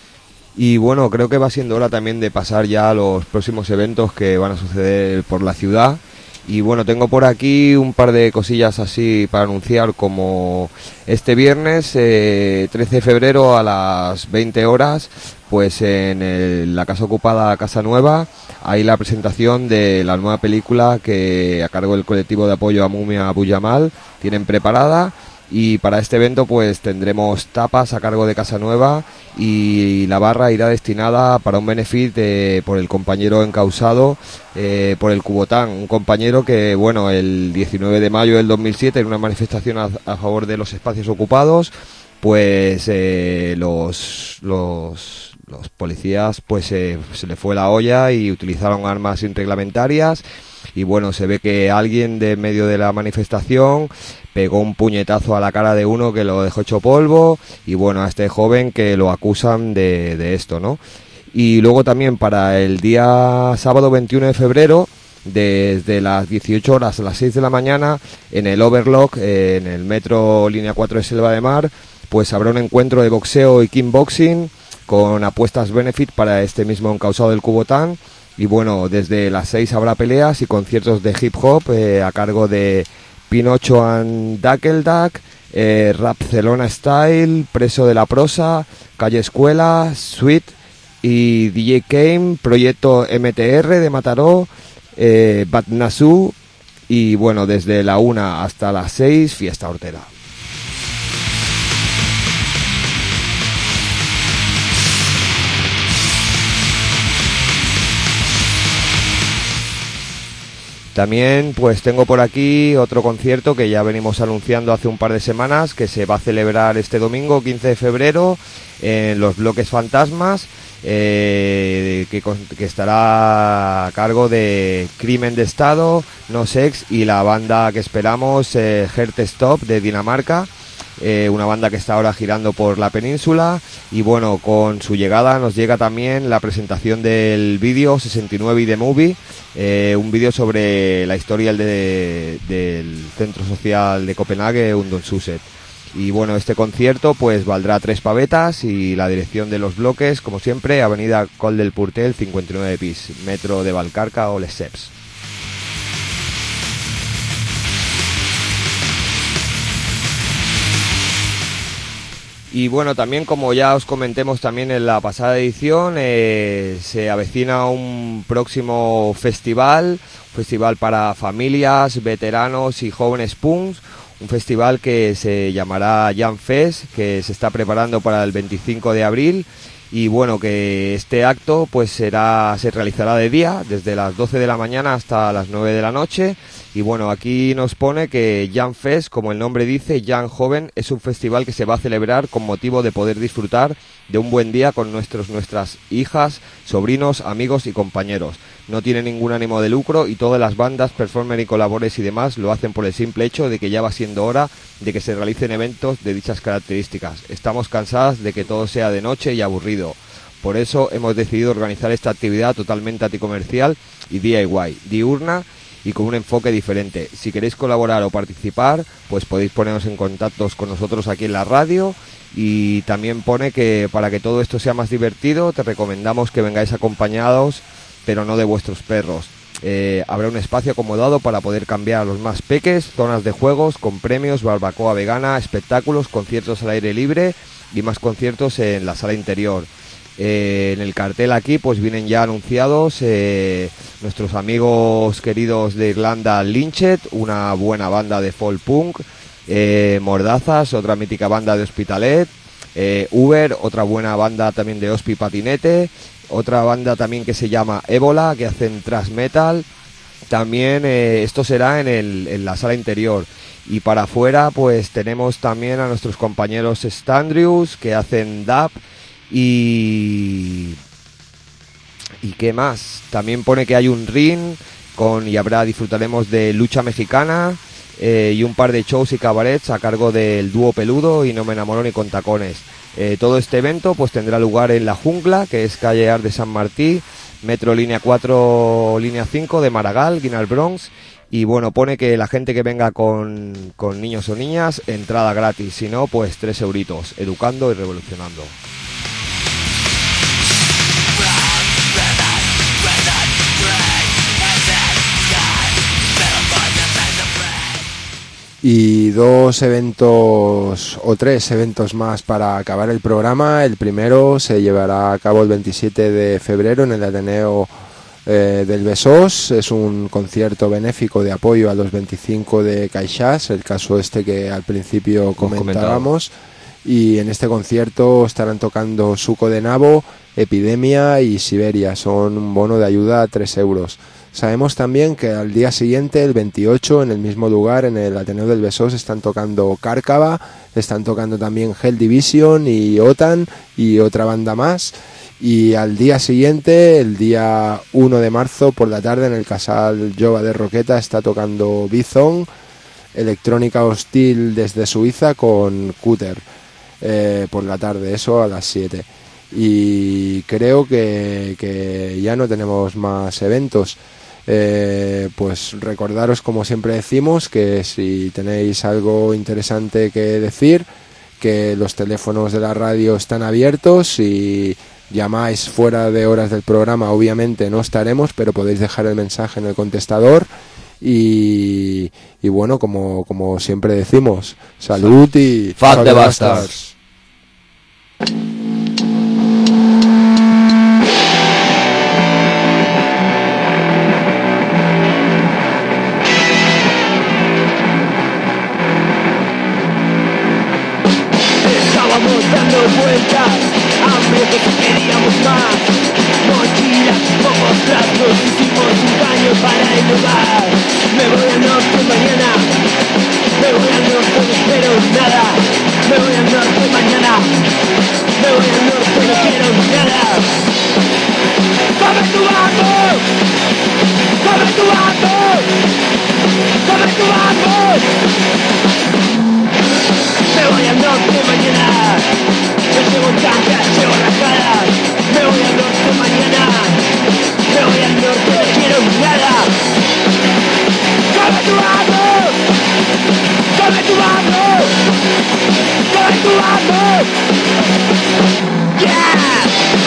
Y bueno, creo que va siendo hora también de pasar ya a los próximos eventos que van a suceder por la ciudad. Y bueno, tengo por aquí un par de cosillas así para anunciar, como este viernes eh, trece de febrero a las veinte horas, pues en el, la Casa Ocupada Casa Nueva hay la presentación de la nueva película que a cargo del colectivo de apoyo a Mumia Abu Jamal tienen preparada. Y para este evento pues tendremos tapas a cargo de Casa Nueva, y la barra irá destinada para un benefit eh, por el compañero encausado eh, por el Cubotán, un compañero que bueno, el diecinueve de mayo del dos mil siete en una manifestación a, a favor de los espacios ocupados, pues eh, los, los, los policías pues eh, se le fue la olla y utilizaron armas irreglamentarias. Y bueno, se ve que alguien de medio de la manifestación pegó un puñetazo a la cara de uno que lo dejó hecho polvo, y bueno, a este joven que lo acusan de, de esto, ¿no? Y luego también para el día sábado veintiuno de febrero desde las dieciocho horas a las seis de la mañana en el Overlock, eh, en el metro línea cuatro de Selva de Mar, pues habrá un encuentro de boxeo y kickboxing con apuestas benefit para este mismo encausado del Cubotán. Y bueno, desde las seis habrá peleas y conciertos de hip hop eh, a cargo de Pinocho and Dackeldack, eh, Rapcelona Style, Preso de la Prosa, Calle Escuela, Sweet y D J Kane, Proyecto M T R de Mataró, eh, Bat Nasu, y bueno, desde la una hasta las seis, fiesta hortera. También pues tengo por aquí otro concierto que ya venimos anunciando hace un par de semanas, que se va a celebrar este domingo quince de febrero en los Bloques Fantasmas, eh, que, que estará a cargo de Crimen de Estado, No Sex y la banda que esperamos, eh, Heart Stop de Dinamarca. Eh, una banda que está ahora girando por la península, y bueno, con su llegada nos llega también la presentación del vídeo sesenta y nueve y The Movie, eh, un vídeo sobre la historia de, del centro social de Copenhague, Undonsuset. Y bueno, este concierto pues valdrá tres pavetas, y la dirección de los bloques, como siempre, avenida Col del Purtel cincuenta y nueve bis, metro de Valcarca o Les Ceps. Y bueno, también como ya os comentemos también en la pasada edición, eh, se avecina un próximo festival, festival para familias, veteranos y jóvenes punks, un festival que se llamará Jam Fest, que se está preparando para el veinticinco de abril, y bueno, que este acto pues será se realizará de día, desde las doce de la mañana hasta las nueve de la noche. Y bueno, aquí nos pone que Jam Fest, como el nombre dice, Jam Joven, es un festival que se va a celebrar con motivo de poder disfrutar de un buen día con nuestros, nuestras hijas, sobrinos, amigos y compañeros. No tiene ningún ánimo de lucro, y todas las bandas, performers y colabores y demás lo hacen por el simple hecho de que ya va siendo hora de que se realicen eventos de dichas características. Estamos cansadas de que todo sea de noche y aburrido. Por eso hemos decidido organizar esta actividad totalmente anticomercial y D I Y, diurna y con un enfoque diferente. Si queréis colaborar o participar, pues podéis poneros en contacto con nosotros aquí en la radio. Y también pone que para que todo esto sea más divertido, te recomendamos que vengáis acompañados, pero no de vuestros perros. Eh, habrá un espacio acomodado para poder cambiar a los más peques, zonas de juegos con premios, barbacoa vegana, espectáculos, conciertos al aire libre y más conciertos en la sala interior. Eh, en el cartel aquí pues vienen ya anunciados eh, nuestros amigos queridos de Irlanda, Lynchet, una buena banda de folk punk, eh, Mordazas, otra mítica banda de Hospitalet, eh, Uber, otra buena banda también de Hospi Patinete, otra banda también que se llama Ébola, que hacen thrash metal. También eh, esto será en, el, en la sala interior. Y para afuera pues tenemos también a nuestros compañeros Standrews, que hacen dub. Y y qué más, también pone que hay un ring con y habrá disfrutaremos de lucha mexicana, eh, y un par de shows y cabarets a cargo del dúo Peludo y No Me Enamoro Ni Con Tacones. Eh, todo este evento pues tendrá lugar en La Jungla, que es calle Ar de San Martí, metro línea cuatro, línea cinco de Maragall, Guinal Bronx. Y bueno, pone que la gente que venga con, con niños o niñas, entrada gratis, si no pues tres euritos, educando y revolucionando. Y dos eventos o tres eventos más para acabar el programa. El primero se llevará a cabo el veintisiete de febrero en el Ateneo eh, del Besós. Es un concierto benéfico de apoyo a los veinticinco de Caixás, el caso este que al principio comentábamos. Y en este concierto estarán tocando Suco de Nabo, Epidemia y Siberia. Son un bono de ayuda a tres euros. Sabemos también que al día siguiente, el veintiocho, en el mismo lugar, en el Ateneo del Besós, están tocando Cárcava, están tocando también Hell Division y Otan y otra banda más. Y al día siguiente, el día uno de marzo, por la tarde, en el Casal Jova de Roqueta, está tocando Bizon, electrónica hostil desde Suiza con Cúter, eh, por la tarde, eso a las siete. Y creo que, que ya no tenemos más eventos. Eh, pues recordaros, como siempre decimos, que si tenéis algo interesante que decir, que los teléfonos de la radio están abiertos. Y llamáis fuera de horas del programa, obviamente no estaremos, pero podéis dejar el mensaje en el contestador. Y, y bueno, como, como siempre decimos, salud y Fuck the bastards. Estábamos dando vueltas a meses que queríamos más. Mochilas, pocos trastos, hicimos un daño para innovar. Me voy al norte mañana, me voy al norte, no espero nada. Me voy al norte mañana, me voy al norte, no quiero nada. ¡Come tu banco! ¡Come tu banco! ¡Come tu banco! Me voy al norte mañana, me llevo tantas, llevo rajadas. Me voy al norte mañana, me voy al norte, no quiero nada. ¡Come tu banco! ¡Come tu banco! ¡Come tu banco! ¡Yeah!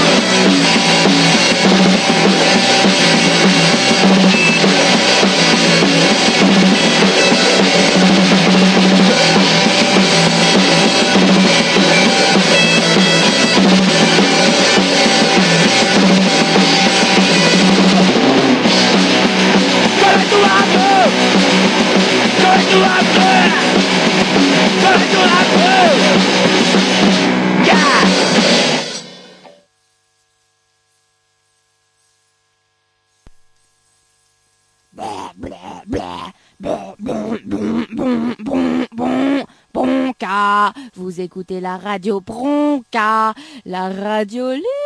¡Come tu banco! ¡Come tu banco! ¡Come tu banco! ¡Yeah! Bronca, vous écoutez la radio Bronca, la radio libre.